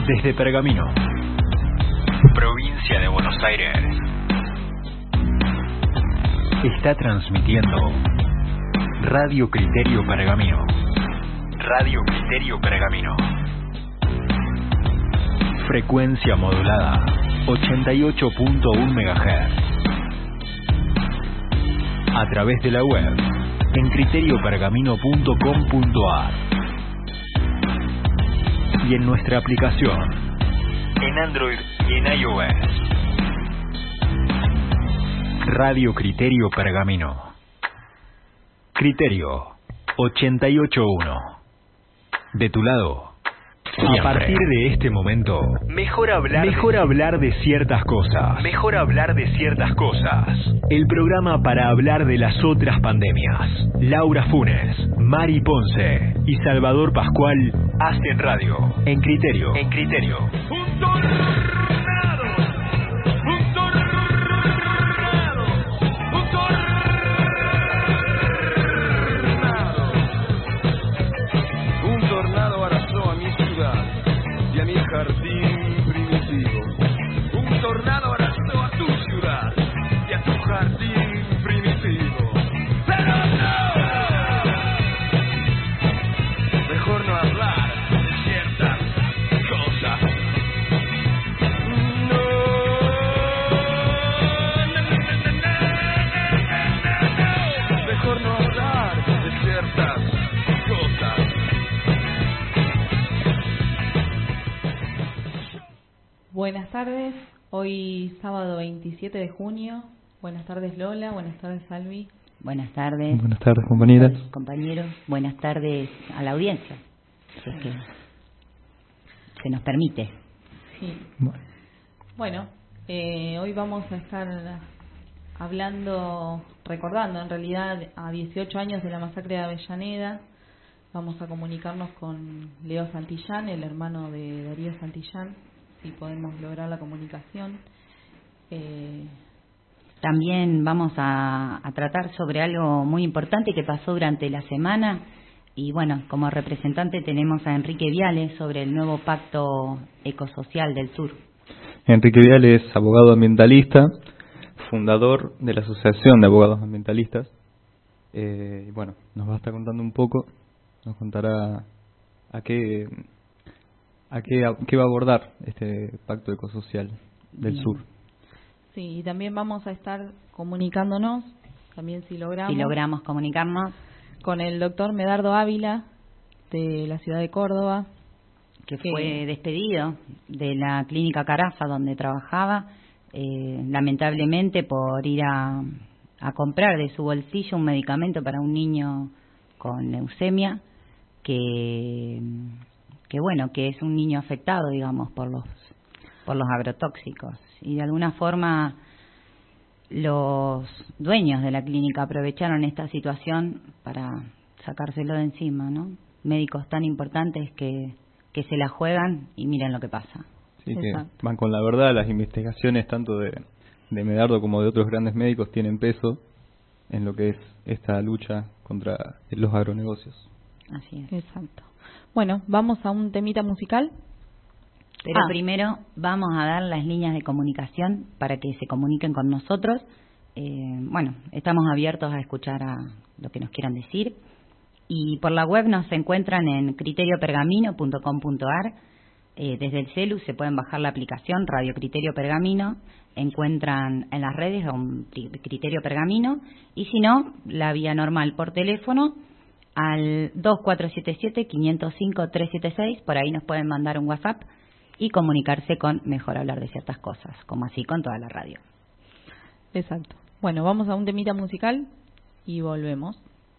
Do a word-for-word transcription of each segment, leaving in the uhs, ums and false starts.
Desde Pergamino, provincia de Buenos Aires, está transmitiendo Radio Criterio Pergamino. Radio Criterio Pergamino. Frecuencia modulada ochenta y ocho punto uno megahertz. A través de la web en criterio pergamino punto com punto ar y en nuestra aplicación en Android y en iOS. Radio Criterio Pergamino. Criterio ochenta y ocho punto uno. De tu lado. Siempre. A partir de este momento, mejor hablar, mejor de... hablar de ciertas cosas. Mejor hablar de ciertas cosas. El programa para hablar de las otras pandemias. Laura Funes, Mari Ponce y Salvador Pascual hacen radio. En Criterio. En Criterio. Un tornado. Un tornado. Un tornado. Un tornado arrasó a mi ciudad y a mi jardín primitivo. Un tornado arrasó a tu ciudad y a tu jardín primitivo. ¡Pero no! Mejor no hablar de ciertas cosas. No. Mejor no hablar de ciertas cosas. Buenas tardes, hoy sábado veintisiete de junio. Buenas tardes Lola, buenas tardes Salvi. Buenas tardes. Buenas tardes, compañeras. Buenas tardes, compañeros. Buenas tardes a la audiencia, si es que se nos permite. Sí. Bueno, eh, hoy vamos a estar hablando, recordando en realidad a dieciocho años de la masacre de Avellaneda. Vamos a comunicarnos con Leo Santillán, el hermano de Darío Santillán, si podemos lograr la comunicación. Eh, También vamos a, a tratar sobre algo muy importante que pasó durante la semana. Y bueno, como representante tenemos a Enrique Viale sobre el nuevo Pacto Ecosocial del Sur. Enrique Viale es abogado ambientalista, fundador de la Asociación de Abogados Ambientalistas. Eh, y bueno, nos va a estar contando un poco, nos contará a qué, a qué, a qué va a abordar este Pacto Ecosocial del Bien. Sur. Sí, y también vamos a estar comunicándonos, también si logramos, Si logramos comunicarnos, con el doctor Medardo Ávila, de la ciudad de Córdoba, que fue despedido de la clínica Carafa donde trabajaba, eh, lamentablemente por ir a, a comprar de su bolsillo un medicamento para un niño con leucemia, que, que bueno, que es un niño afectado, digamos, por los, por los agrotóxicos. Y de alguna forma los dueños de la clínica aprovecharon esta situación para sacárselo de encima, ¿no? Médicos tan importantes que, que se la juegan y miren lo que pasa. Sí, que van con la verdad. Las investigaciones tanto de, de Medardo como de otros grandes médicos tienen peso en lo que es esta lucha contra los agronegocios. Así es. Exacto. Bueno, vamos a un temita musical. Pero ah. primero vamos a dar las líneas de comunicación para que se comuniquen con nosotros. Eh, bueno, estamos abiertos a escuchar a lo que nos quieran decir. Y por la web nos encuentran en criterio pergamino punto com punto ar. Eh, desde el celu se pueden bajar la aplicación Radio Criterio Pergamino. Encuentran en las redes un Criterio Pergamino. Y si no, la vía normal por teléfono al dos cuatro siete siete, cinco cero cinco, tres siete seis. Por ahí nos pueden mandar un WhatsApp y comunicarse con Mejor Hablar de Ciertas Cosas, como así con toda la radio. Exacto. Bueno, vamos a un temita musical y volvemos.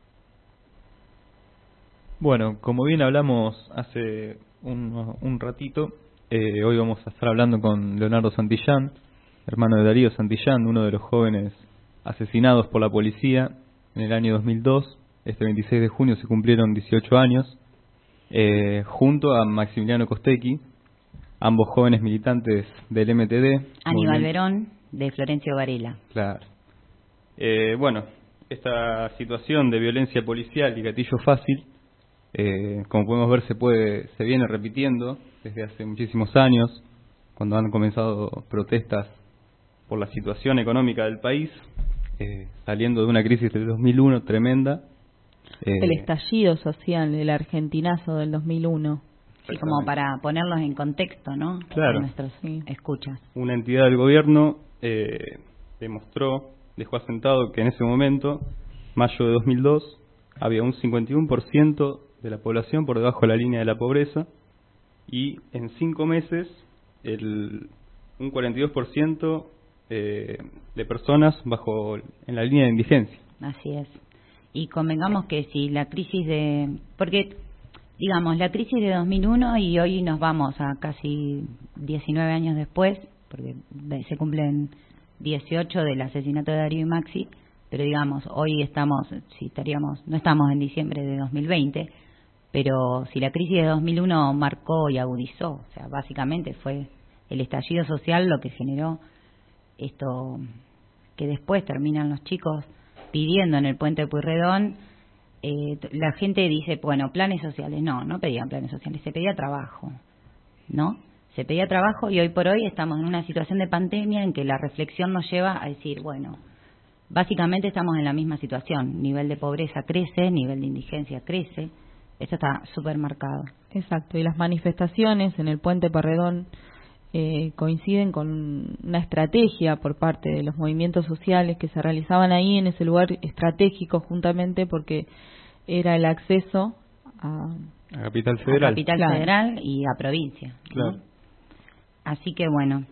Bueno, como bien hablamos hace un, un ratito, eh, hoy vamos a estar hablando con Leonardo Santillán, hermano de Darío Santillán, uno de los jóvenes asesinados por la policía en el año dos mil dos. Este veintiséis de junio se cumplieron dieciocho años, eh, junto a Maximiliano Costecchi, ambos jóvenes militantes del M T D. Aníbal Verón, de Florencio Varela. Claro. Eh, bueno, esta situación de violencia policial y gatillo fácil, eh, como podemos ver, se puede se viene repitiendo desde hace muchísimos años, cuando han comenzado protestas por la situación económica del país, eh, saliendo de una crisis del dos mil uno tremenda. Eh, el estallido social, el argentinazo del dos mil uno. Sí, como para ponerlos en contexto, ¿no? Claro. Nuestros sí. escuchas. Una entidad del gobierno eh, demostró, dejó asentado que en ese momento, mayo de dos mil dos, había un cincuenta y uno por ciento de la población por debajo de la línea de la pobreza y en cinco meses el, un cuarenta y dos por ciento eh, de personas bajo en la línea de indigencia. Así es. Y convengamos que si la crisis de... Porque, digamos, la crisis de dos mil uno y hoy nos vamos a casi diecinueve años después, porque se cumplen dieciocho del asesinato de Darío y Maxi, pero digamos, hoy estamos, si estaríamos, no estamos en diciembre de dos mil veinte, pero si la crisis de dos mil uno marcó y agudizó, o sea, básicamente fue el estallido social lo que generó esto que después terminan los chicos pidiendo en el puente de Pueyrredón. Eh, la gente dice, bueno, planes sociales. No, no pedían planes sociales, se pedía trabajo, ¿no? Se pedía trabajo y hoy por hoy estamos en una situación de pandemia en que la reflexión nos lleva a decir, bueno, básicamente estamos en la misma situación. Nivel de pobreza crece, nivel de indigencia crece. Esto está súper marcado. Exacto, y las manifestaciones en el puente Pueyrredón eh, coinciden con una estrategia por parte de los movimientos sociales que se realizaban ahí en ese lugar estratégico, juntamente porque era el acceso a, a Capital Federal, a Capital claro. Federal y a provincia, claro. ¿no? Así que bueno,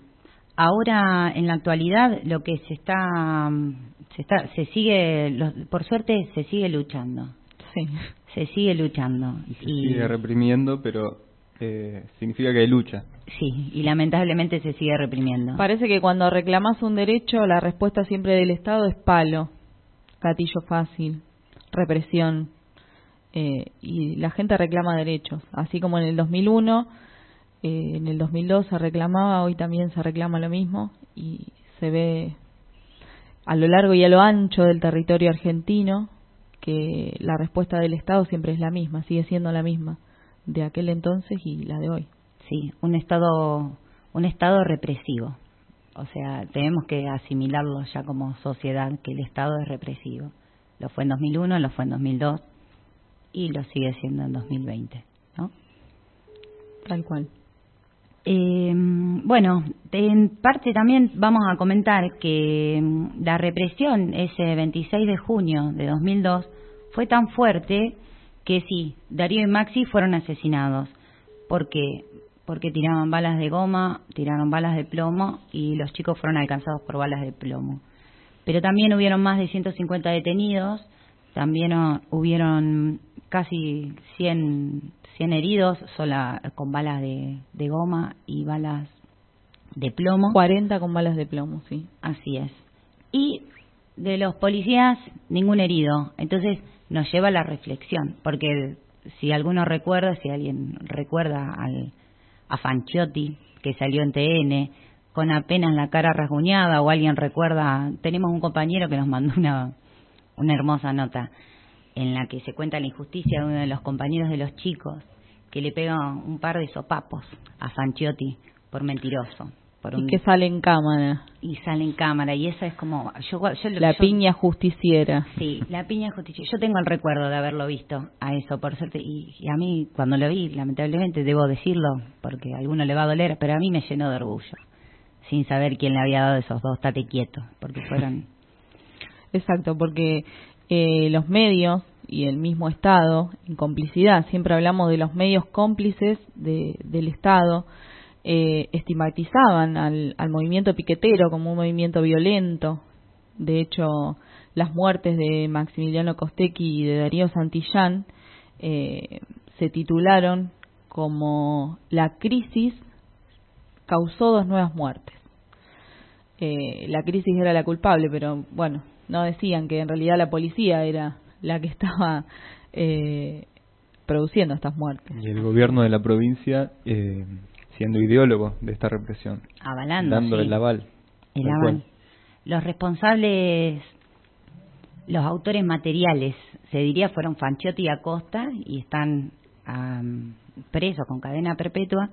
ahora en la actualidad lo que se está, se está, se sigue, los, por suerte se sigue luchando. Sí. Se sigue luchando. Y se y, sigue reprimiendo, pero eh, significa que hay lucha. Sí, y lamentablemente se sigue reprimiendo. Parece que cuando reclamas un derecho, la respuesta siempre del Estado es palo, gatillo fácil, represión. Eh, y la gente reclama derechos. Así como en el dos mil uno, eh, en el dos mil dos se reclamaba, hoy también se reclama lo mismo. Y se ve a lo largo y a lo ancho del territorio argentino que la respuesta del Estado siempre es la misma, sigue siendo la misma de aquel entonces y la de hoy. Sí, un Estado, un Estado represivo. O sea, tenemos que asimilarlo ya como sociedad, que el Estado es represivo. Lo fue en dos mil uno, lo fue en dos mil dos y lo sigue siendo en dos mil veinte, ¿no? Tal cual. Eh, bueno, en parte también vamos a comentar que la represión ese veintiséis de junio de dos mil dos fue tan fuerte que sí, Darío y Maxi fueron asesinados. ¿Por qué? Porque tiraban balas de goma, tiraron balas de plomo y los chicos fueron alcanzados por balas de plomo. Pero también hubieron más de ciento cincuenta detenidos, también uh, hubieron casi cien heridos sola, con balas de, de goma y balas de plomo. cuarenta con balas de plomo, sí. Así es. Y de los policías, ningún herido. Entonces nos lleva a la reflexión, porque si alguno recuerda, si alguien recuerda al, a Fanchiotti, que salió en T N, con apenas la cara rasguñada, o alguien recuerda, tenemos un compañero que nos mandó una, una hermosa nota, en la que se cuenta la injusticia de uno de los compañeros de los chicos, que le pega un par de sopapos a Fanchiotti por mentiroso. Por un... Y que sale en cámara. Y sale en cámara, y esa es como... yo, yo La yo, piña justiciera. Sí, la piña justiciera. Yo tengo el recuerdo de haberlo visto a eso, por suerte, y, y a mí, cuando lo vi, lamentablemente, debo decirlo, porque a alguno le va a doler, pero a mí me llenó de orgullo, sin saber quién le había dado esos dos tate quietos, porque fueron... Exacto, porque eh, los medios y el mismo Estado, en complicidad, siempre hablamos de los medios cómplices de, del Estado, eh, estigmatizaban al, al movimiento piquetero como un movimiento violento. De hecho, las muertes de Maximiliano Costecchi y de Darío Santillán eh, se titularon como la crisis causó dos nuevas muertes. Eh, la crisis era la culpable, pero bueno, no decían que en realidad la policía era la que estaba eh, produciendo estas muertes. Y el gobierno de la provincia eh, siendo ideólogo de esta represión. Avalando. Dándole sí. el aval. El aval. Los responsables, los autores materiales, se diría, fueron Fanchiotti y Acosta, y están um, presos con cadena perpetua,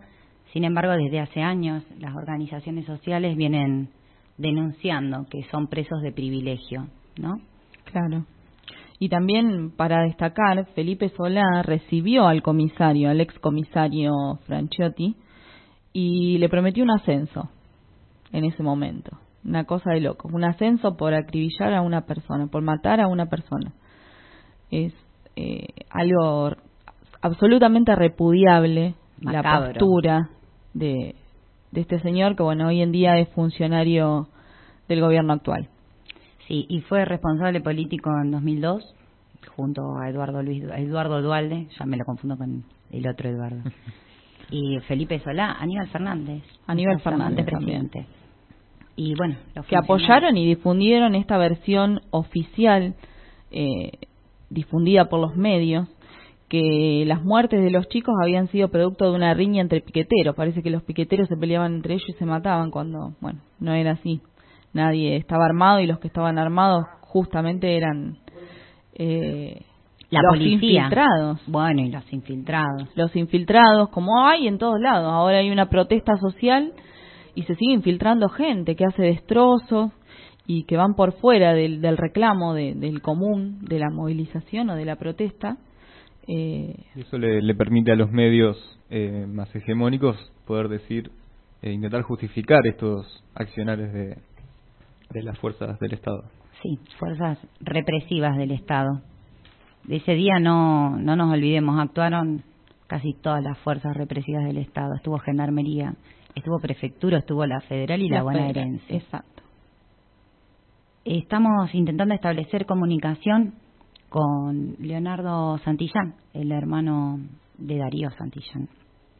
Sin embargo, desde hace años las organizaciones sociales vienen denunciando que son presos de privilegio, ¿no? Claro. Y también, para destacar, Felipe Solá recibió al comisario, al excomisario Franciotti, y le prometió un ascenso en ese momento. Una cosa de loco. Un ascenso por acribillar a una persona, por matar a una persona. Es eh, algo absolutamente repudiable, Macabro. La postura de, de este señor, que bueno, hoy en día es funcionario del gobierno actual. Sí, y fue responsable político en dos mil dos, junto a Eduardo Luis Eduardo Duhalde, ya me lo confundo con el otro Eduardo, y Felipe Solá, Aníbal Fernández. Aníbal Fernández, presidente. Y bueno, los que apoyaron y difundieron esta versión oficial, eh, difundida por los medios, que las muertes de los chicos habían sido producto de una riña entre piqueteros. Parece que los piqueteros se peleaban entre ellos y se mataban, cuando, bueno, no era así. Nadie estaba armado, y los que estaban armados justamente eran eh, la los policía. infiltrados. Bueno, y los infiltrados. Los infiltrados, como hay en todos lados. Ahora hay una protesta social y se sigue infiltrando gente que hace destrozos y que van por fuera del, del reclamo, de, del común, de la movilización o de la protesta. Eh, Eso le, le permite a los medios eh, más hegemónicos poder decir, eh, intentar justificar estos accionarios de, de las fuerzas del Estado. Sí, fuerzas represivas del Estado. De ese día no, no nos olvidemos, actuaron casi todas las fuerzas represivas del Estado. Estuvo Gendarmería, estuvo Prefectura, estuvo la Federal y la, la Bonaerense. Exacto. Estamos intentando establecer comunicación con Leonardo Santillán, el hermano de Darío Santillán.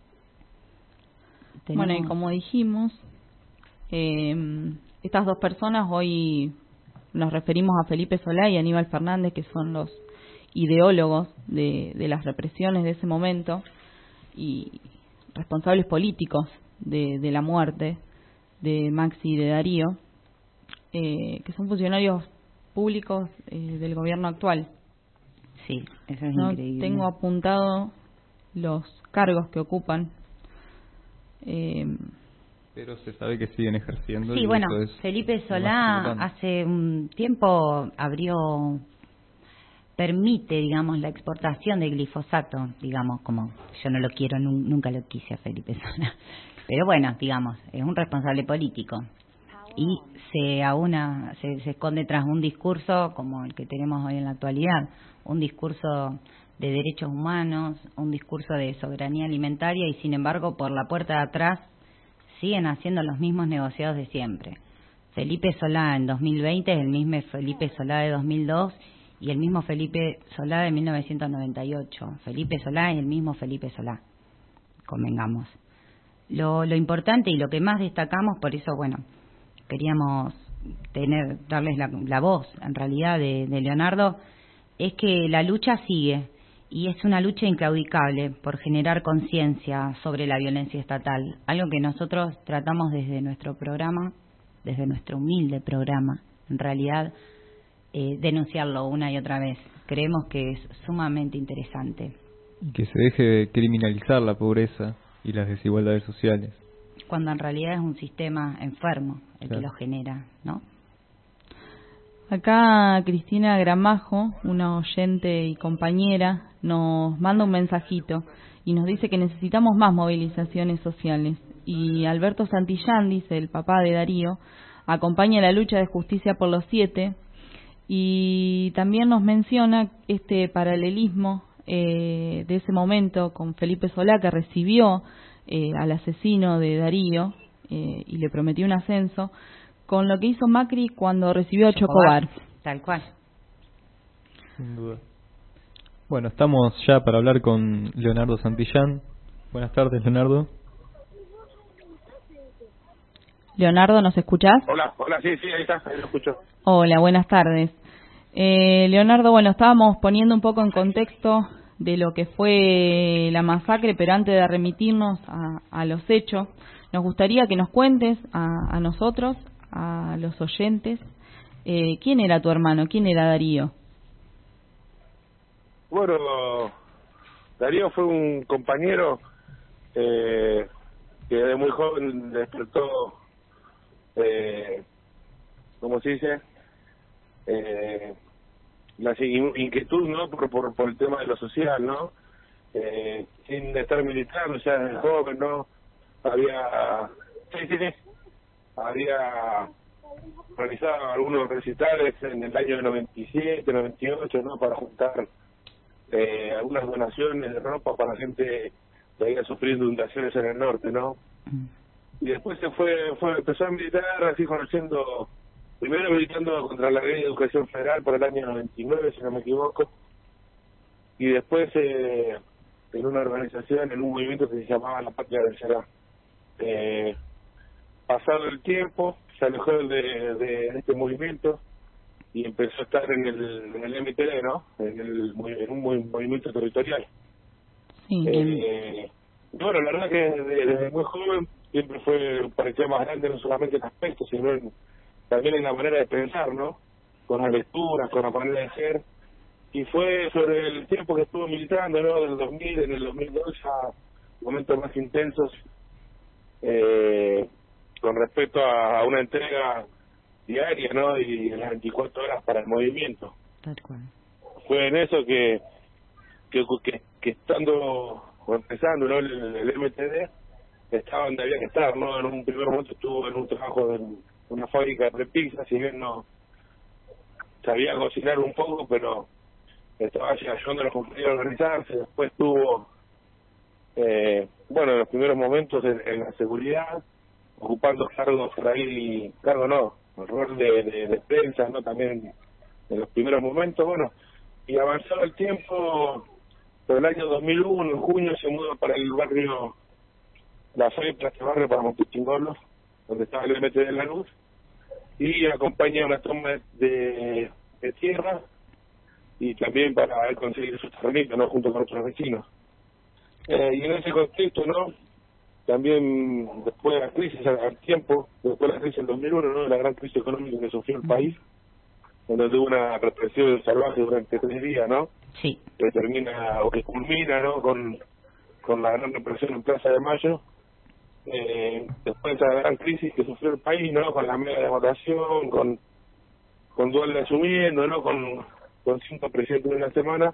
Bueno, y como dijimos, eh, estas dos personas, hoy nos referimos a Felipe Solá y Aníbal Fernández, que son los ideólogos de, de las represiones de ese momento y responsables políticos de, de la muerte de Maxi y de Darío, eh, que son funcionarios públicos eh, del gobierno actual. Sí, eso es ¿no? increíble. Tengo apuntado los cargos que ocupan. Eh, Pero se sabe que siguen ejerciendo. Sí, y bueno, eso es Felipe Solá hace un tiempo abrió, permite, digamos, la exportación de glifosato, digamos, como yo no lo quiero, nunca lo quise a Felipe Solá. Pero bueno, digamos, es un responsable político. Y se aúna, se, se esconde tras un discurso como el que tenemos hoy en la actualidad, un discurso de derechos humanos, un discurso de soberanía alimentaria, y sin embargo por la puerta de atrás siguen haciendo los mismos negociados de siempre. Felipe Solá en dos mil veinte es el mismo Felipe Solá de dos mil dos y el mismo Felipe Solá de mil novecientos noventa y ocho. Felipe Solá y el mismo Felipe Solá, convengamos. Lo, lo importante y lo que más destacamos, por eso, bueno, queríamos tener darles la, la voz, en realidad, de, de Leonardo, es que la lucha sigue, y es una lucha inclaudicable por generar conciencia sobre la violencia estatal, algo que nosotros tratamos desde nuestro programa, desde nuestro humilde programa, en realidad, eh, denunciarlo una y otra vez. Creemos que es sumamente interesante. Y que se deje de criminalizar la pobreza y las desigualdades sociales. Cuando en realidad es un sistema enfermo el claro. que lo genera, ¿no? Acá Cristina Gramajo, una oyente y compañera, nos manda un mensajito y nos dice que necesitamos más movilizaciones sociales. Y Alberto Santillán, dice el papá de Darío, acompaña la lucha de justicia por los siete, y también nos menciona este paralelismo eh, de ese momento con Felipe Solá, que recibió eh, al asesino de Darío eh, y le prometió un ascenso, con lo que hizo Macri cuando recibió a Chocobar. Chocobar. Tal cual. Sin duda. Bueno, estamos ya para hablar con Leonardo Santillán. Buenas tardes, Leonardo. Leonardo, ¿nos escuchás? Hola, hola, sí, sí, ahí está, ahí lo escucho. Hola, buenas tardes. Eh, Leonardo, bueno, estábamos poniendo un poco en contexto de lo que fue la masacre, pero antes de remitirnos a, a los hechos, nos gustaría que nos cuentes a, a nosotros, a los oyentes, eh, ¿quién era tu hermano? ¿Quién era Darío? Bueno, Darío fue un compañero eh, que desde muy joven despertó, eh, ¿cómo se dice? Eh, la inquietud, ¿no? Por, por, por el tema de lo social, ¿no? Eh, sin estar militar, o sea, desde joven, ¿no? Había, sí, sí, sí, había realizado algunos recitales en el año noventa y siete, noventa y ocho, ¿no? Para juntar eh, algunas donaciones de ropa para la gente que había sufrido inundaciones en el norte, ¿no? Y después se fue, fue empezó a militar, así conociendo, primero militando contra la ley de educación federal por el año noventa y nueve, si no me equivoco, y después eh, en una organización, en un movimiento que se llamaba La Patria Vencerá. Eh, pasado el tiempo, se alejó de, de, de este movimiento y empezó a estar en el, en el M T D, ¿no? En, el, en un movimiento territorial. Sí, eh, bueno, la verdad que desde, desde muy joven siempre fue, parecía más grande no solamente en aspectos, sino en, también en la manera de pensar, ¿no? Con las lecturas, con la manera de ser. Y fue sobre el tiempo que estuvo militando, ¿no? Del dos mil, en el dos mil dos, a momentos más intensos, eh, con respecto a, a una entrega diaria, ¿no? Y en las veinticuatro horas para el movimiento. Tal cual. Fue en eso que, que, que, que estando, o empezando, ¿no? El, el M T D, estaba donde había que estar, ¿no? En un primer momento estuvo en un trabajo en una fábrica de pizza, si bien no sabía cocinar un poco, pero estaba ayudando a los compañeros a organizarse. Después tuvo, eh, bueno, en los primeros momentos en, en la seguridad, ocupando cargos por ahí, cargo no, el rol de, de, de prensa, ¿no? También en los primeros momentos, bueno, y avanzado el tiempo, por el año dos mil uno, en junio, se mudó para el barrio La Fe, para este barrio, para Montetingolo, donde estaba el M T de la Luz, y acompañé una toma de, de tierra, y también para conseguir su terrenito, ¿no? Junto con otros vecinos. Eh, y en ese contexto, ¿no? También después de la crisis, al tiempo, después de la crisis del dos mil uno, ¿no? La gran crisis económica que sufrió el país, donde tuvo una represión salvaje durante tres días, ¿no? Sí. Que termina, o que culmina, ¿no? Con, con la gran represión en Plaza de Mayo. Eh, después de esa gran crisis que sufrió el país, ¿no? Con la mega devaluación, con, con Dualde asumiendo, ¿no? Con, con cinco presidentes en una semana,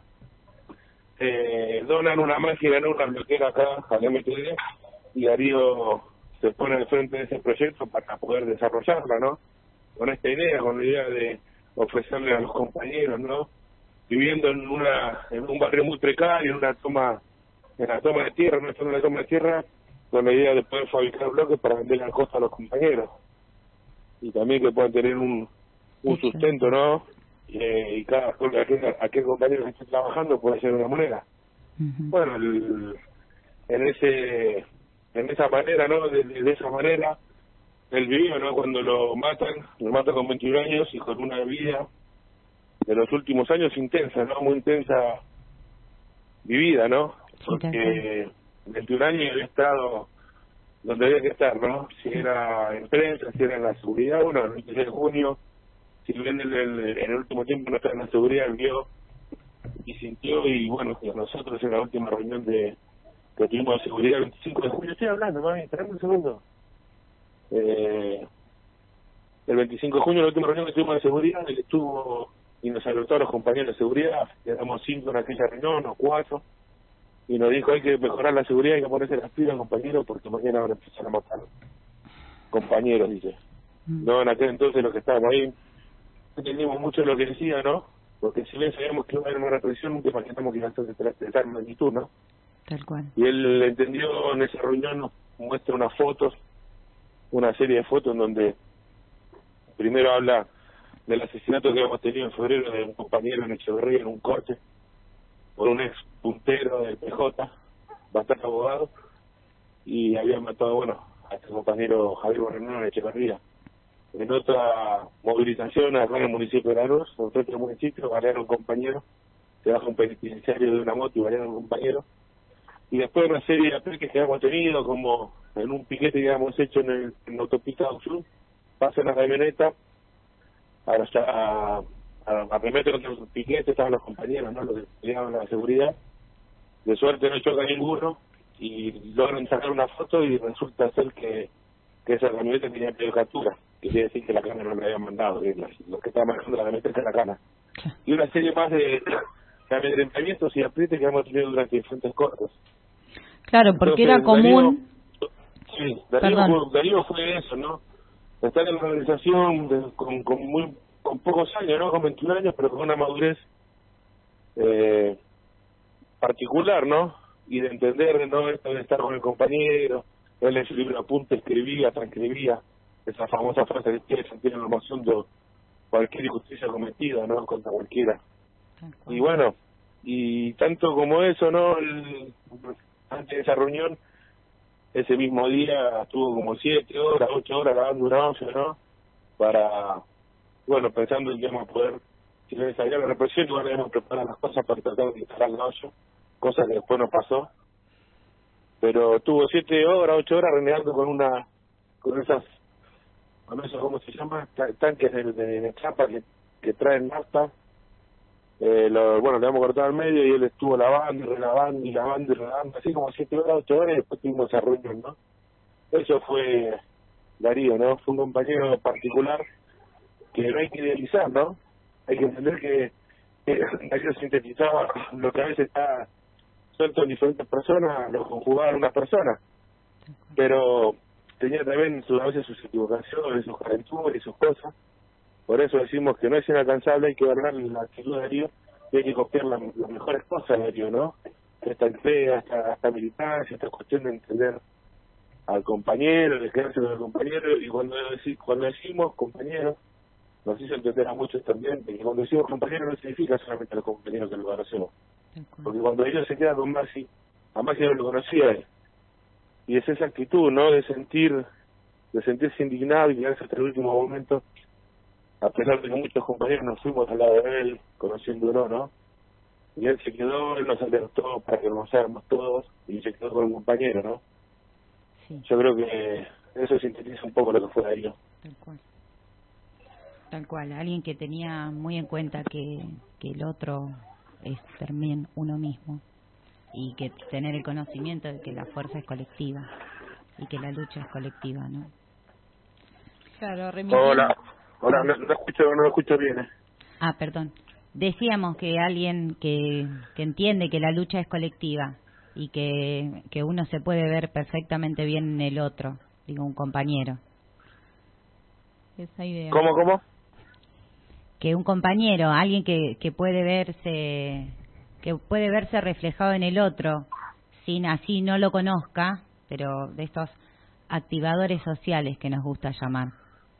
eh, donan una máquina, ¿no? Una bloquera acá al M T D, y Darío se pone al frente de ese proyecto para poder desarrollarla, ¿no? Con esta idea, con la idea de ofrecerle a los compañeros, ¿no? Viviendo en una en un barrio muy precario, en una toma en la toma de tierra, no en la toma de tierra, con la idea de poder fabricar bloques para vender al costo a los compañeros. Y también que puedan tener un, un sustento, ¿no? Eh, y cada aquel, aquel compañero que esté trabajando puede ser una moneda. Uh-huh. Bueno, el, en ese en esa manera, ¿no? De, de, de esa manera, él vivió, ¿no? Cuando lo matan, lo matan con veintiún años y con una vida de los últimos años intensa, ¿no? Muy intensa vivida, ¿no? Porque veintiún años había estado donde había que estar, ¿no? Si era en prensa, si era en la seguridad. Bueno, el veintiséis de junio, si bien en el, en el último tiempo no estaba en la seguridad, vio y sintió, y bueno, que nosotros en la última reunión de que tuvimos de seguridad el veinticinco de junio, estoy hablando, mami, espérame un segundo. Eh, el veinticinco de junio, la última reunión que tuvimos de seguridad, él estuvo y nos saludó a los compañeros de seguridad, éramos cinco en aquella reunión, o cuatro, y nos dijo, hay que mejorar la seguridad, hay que ponerse las pilas, compañeros, porque mañana van a empezar a matar compañeros, dice. Mm. No, en aquel entonces los que estábamos ahí entendimos mucho lo que decía, ¿no? Porque si bien sabíamos que iba a haber una represión, nunca imaginamos que iba a ser de tal magnitud, ¿no? Tal cual. Y él entendió, en esa reunión nos muestra unas fotos, una serie de fotos en donde primero habla del asesinato que habíamos tenido en febrero de un compañero en Echeverría, en un corte, por un ex puntero del P J, bastante abogado, y había matado, bueno, a este compañero Javier Borrenón en Echeverría. En otra movilización acá en el municipio de Lanús, en otro municipio, balearon un compañero, se baja un penitenciario de una moto y balearon un compañero. Y después una serie de ataques que habíamos tenido, como en un piquete que habíamos hecho en, el, en la autopista Sur, pasa una camioneta, a, a, a, a remete contra los piquetes, estaban los compañeros, ¿no? Los que peleaban la seguridad. De suerte no choca ninguno, y logran sacar una foto y resulta ser que, que esa camioneta tenía pedido captura, que quiere decir que la cana no me había mandado, que la, los que estaban manejando la camioneta es la cana. Y una serie más de, de amedrentamientos y aprietes que hemos tenido durante diferentes cortes. Claro, porque Entonces, era común... Darío, sí, Darío fue, Darío fue eso, ¿no? Estar en una organización de, con, con, muy, con pocos años, ¿no? Con veintiún años, pero con una madurez eh, particular, ¿no? Y de entender, ¿no? Esto de estar con el compañero, él en su libro apunte escribía, transcribía, esa famosa frase que tiene sentir la emoción de cualquier injusticia cometida, ¿no? Contra cualquiera. Y bueno, y tanto como eso, ¿no? El, antes de esa reunión, ese mismo día estuvo como siete horas, ocho horas lavando una olla, ¿no? Para, bueno, pensando en que íbamos a poder, si no salía la represión, igual íbamos a preparar las cosas para tratar de instalar la olla, cosa que después no pasó. Pero tuvo siete horas, ocho horas renegando con una, con esas, con esos, ¿cómo se llama? Tanques de, de, de chapa que, que traen nafta. Eh, lo, bueno, le hemos cortado al medio y él estuvo lavando y relavando y lavando y relavando, así como siete horas, ocho horas, y después tuvimos esa reunión, ¿no? Eso fue Darío, ¿no? Fue un compañero particular que no hay que idealizar, ¿no? Hay que entender que, que Darío sintetizaba lo que a veces está suelto en diferentes personas, lo conjugaba en una persona, pero tenía también sus, a veces sus equivocaciones, sus calenturas y sus cosas. Por eso decimos que no es inalcanzable, hay que valorar la actitud de Darío y hay que copiar la, las mejores cosas de Darío, ¿no? Esta entrega, esta, esta militancia, esta cuestión de entender al compañero, de quedarse con el compañero, y cuando, dec cuando decimos compañero, nos hizo entender a muchos también, que cuando decimos compañero no significa solamente a los compañeros que lo conocemos. Porque cuando ellos se quedan con Maxi, a Maxi no lo conocía él. Y es esa actitud, ¿no? De sentir, de sentirse indignado y quedarse hasta el último momento, a pesar de que muchos compañeros nos fuimos al lado de él, conociéndolo, ¿no? Y él se quedó, él nos alertó para que nos hagamos todos, y se quedó con un compañero, ¿no? Sí. Yo creo que eso sintetiza un poco lo que fue Darío. Tal cual. Tal cual, alguien que tenía muy en cuenta que, que el otro es también uno mismo, y que tener el conocimiento de que la fuerza es colectiva, y que la lucha es colectiva, ¿no? Claro, remitiendo... Hola. Hola, no, no escucho, no escucho bien. Eh. Ah, perdón. Decíamos que alguien que, que entiende que la lucha es colectiva y que, que uno se puede ver perfectamente bien en el otro, digo, un compañero. Esa idea. ¿Cómo, cómo? Que un compañero, alguien que, que puede verse, que puede verse reflejado en el otro, sin así no lo conozca, pero de estos activadores sociales que nos gusta llamar.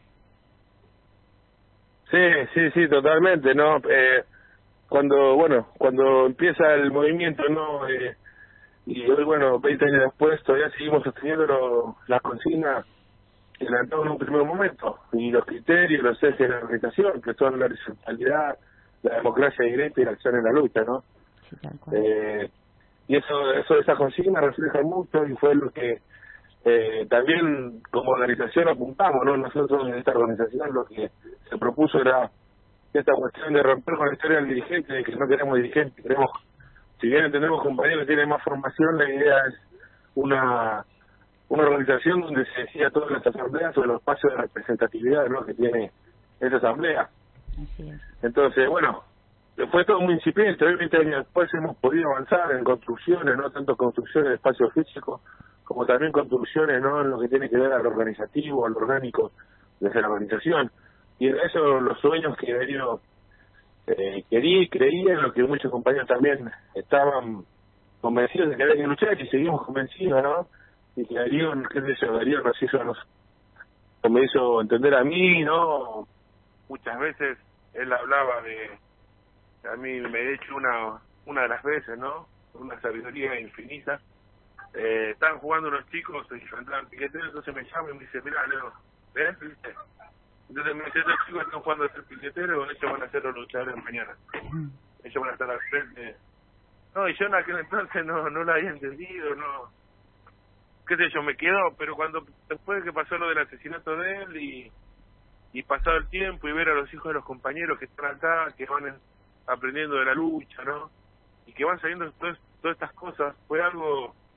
Sí, sí, sí, totalmente, ¿no? Eh, cuando, bueno, cuando empieza el movimiento, ¿no? Eh, y hoy, bueno, veinte años después, todavía seguimos sosteniendo las consignas que lanzamos en un primer momento, y los criterios, los ejes de la organización, que son la horizontalidad, la democracia directa y la acción en la lucha, ¿no? Sí, tal cual. Eh, y eso, eso, esa consigna refleja mucho y fue lo que Eh, también como organización apuntamos, ¿no? Nosotros en esta organización lo que se propuso era esta cuestión de romper con la historia del dirigente, de que no queremos dirigentes, queremos, si bien entendemos compañeros que tienen más formación, la idea es una una organización donde se decida todas las asambleas sobre los espacios de representatividad, ¿no? Que tiene esa asamblea. Así es. Entonces, bueno, fue todo muy incipiente, hoy veinte años después hemos podido avanzar en construcciones, no tanto construcciones de espacios físicos, como también construcciones, ¿no? En lo que tiene que ver al organizativo, al orgánico desde la organización. Y en eso los sueños que Darío eh, quería y creía, en lo que muchos compañeros también estaban convencidos de que había que luchar, y seguimos convencidos, ¿no? Y que Darío, qué sé yo, Darío nos hizo, nos, me hizo entender a mí, ¿no? Muchas veces él hablaba de, a mí me he hecho una, una de las veces, ¿no? Una sabiduría infinita. Eh, estaban jugando unos chicos y yo entraba al piquetero, entonces me llama y me dice, mira, Leo, ¿ves? ¿Viste? Entonces me dice, estos chicos están jugando a ser piqueteros, ellos van a ser los luchadores mañana. Ellos van a estar al frente. No, y yo en aquel entonces no, no lo había entendido, no, qué sé yo, me quedó, pero cuando, después de que pasó lo del asesinato de él y, y pasado el tiempo y ver a los hijos de los compañeros que están acá, que van en, aprendiendo de la lucha, ¿no? Y que van saliendo todas, todas estas cosas, fue algo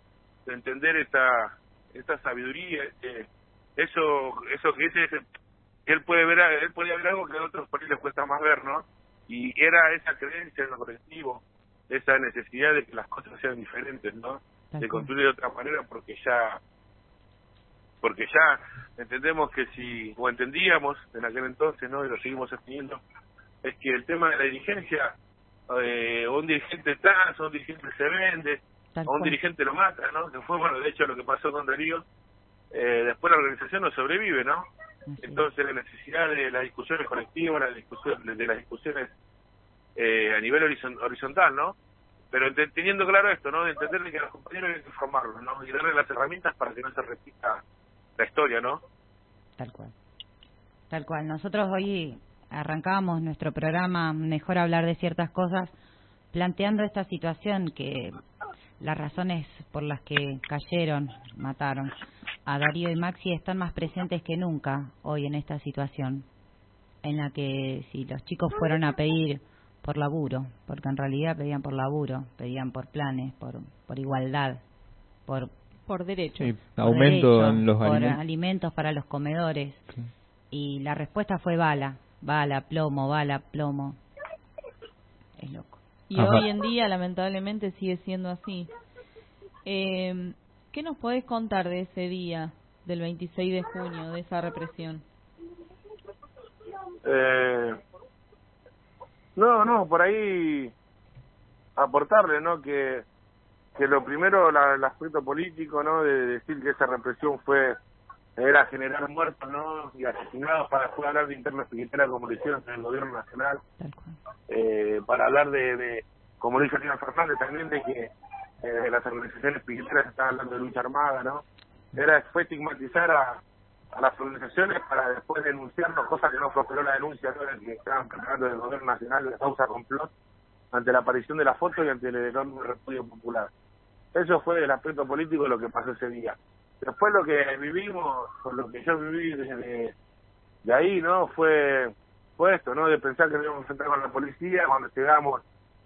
de entender esta esta sabiduría, este, eso eso que dice, que él puede ver, él podía ver algo que a otros por ahí les cuesta más ver, ¿no? Y era esa creencia en lo colectivo, esa necesidad de que las cosas sean diferentes, ¿no? De construir de otra manera, porque ya porque ya entendemos que si, o entendíamos en aquel entonces, ¿no? Y lo seguimos entendiendo, es que el tema de la dirigencia, eh, o un dirigente trans, o un dirigente se vende, Tal o un cual. dirigente lo mata, ¿no? Que fue, bueno, de hecho lo que pasó con Darío, eh, después la organización no sobrevive, ¿no? Así. Entonces la necesidad de las discusiones colectivas, la discusión, de las discusiones eh, a nivel horizontal, ¿no? Pero ent teniendo claro esto, ¿no? De entender que a los compañeros hay que formarlos, ¿no? Y darle las herramientas para que no se repita la historia, ¿no? Tal cual. Tal cual. Nosotros hoy arrancábamos nuestro programa Mejor Hablar de Ciertas Cosas planteando esta situación, que las razones por las que cayeron, mataron a Darío y Maxi están más presentes que nunca hoy en esta situación, en la que si los chicos fueron a pedir por laburo, porque en realidad pedían por laburo, pedían por planes, por por igualdad, por por derechos, sí, aumento por, en los por alimentos. alimentos para los comedores, sí. Y la respuesta fue bala, bala, plomo, bala, plomo. Es loco. Y Ajá. hoy en día lamentablemente sigue siendo así. Eh, ¿Qué nos podés contar de ese día, del veintiséis de junio, de esa represión? Eh, no, no, por ahí aportarle, ¿no? Que que lo primero, la, el aspecto político, ¿no? De decir que esa represión fue era generar muertos, ¿no? Y asesinados, para después hablar de internas piqueteras como lo hicieron en el gobierno nacional, eh, para hablar de, de como lo dijo Aníbal Fernández también, de que eh, las organizaciones piqueteras estaban hablando de lucha armada, ¿no? Era fue estigmatizar a, a las organizaciones para después denunciarnos, cosa que no prosperó la denuncia, ¿no? De que estaban preparando el gobierno nacional la causa complot ante la aparición de la foto y ante el enorme repudio popular. Eso fue el aspecto político de lo que pasó ese día. Después lo que vivimos, por lo que yo viví desde de ahí, ¿no? Fue fue esto, ¿no? De pensar que nos íbamos a enfrentar con la policía cuando llegamos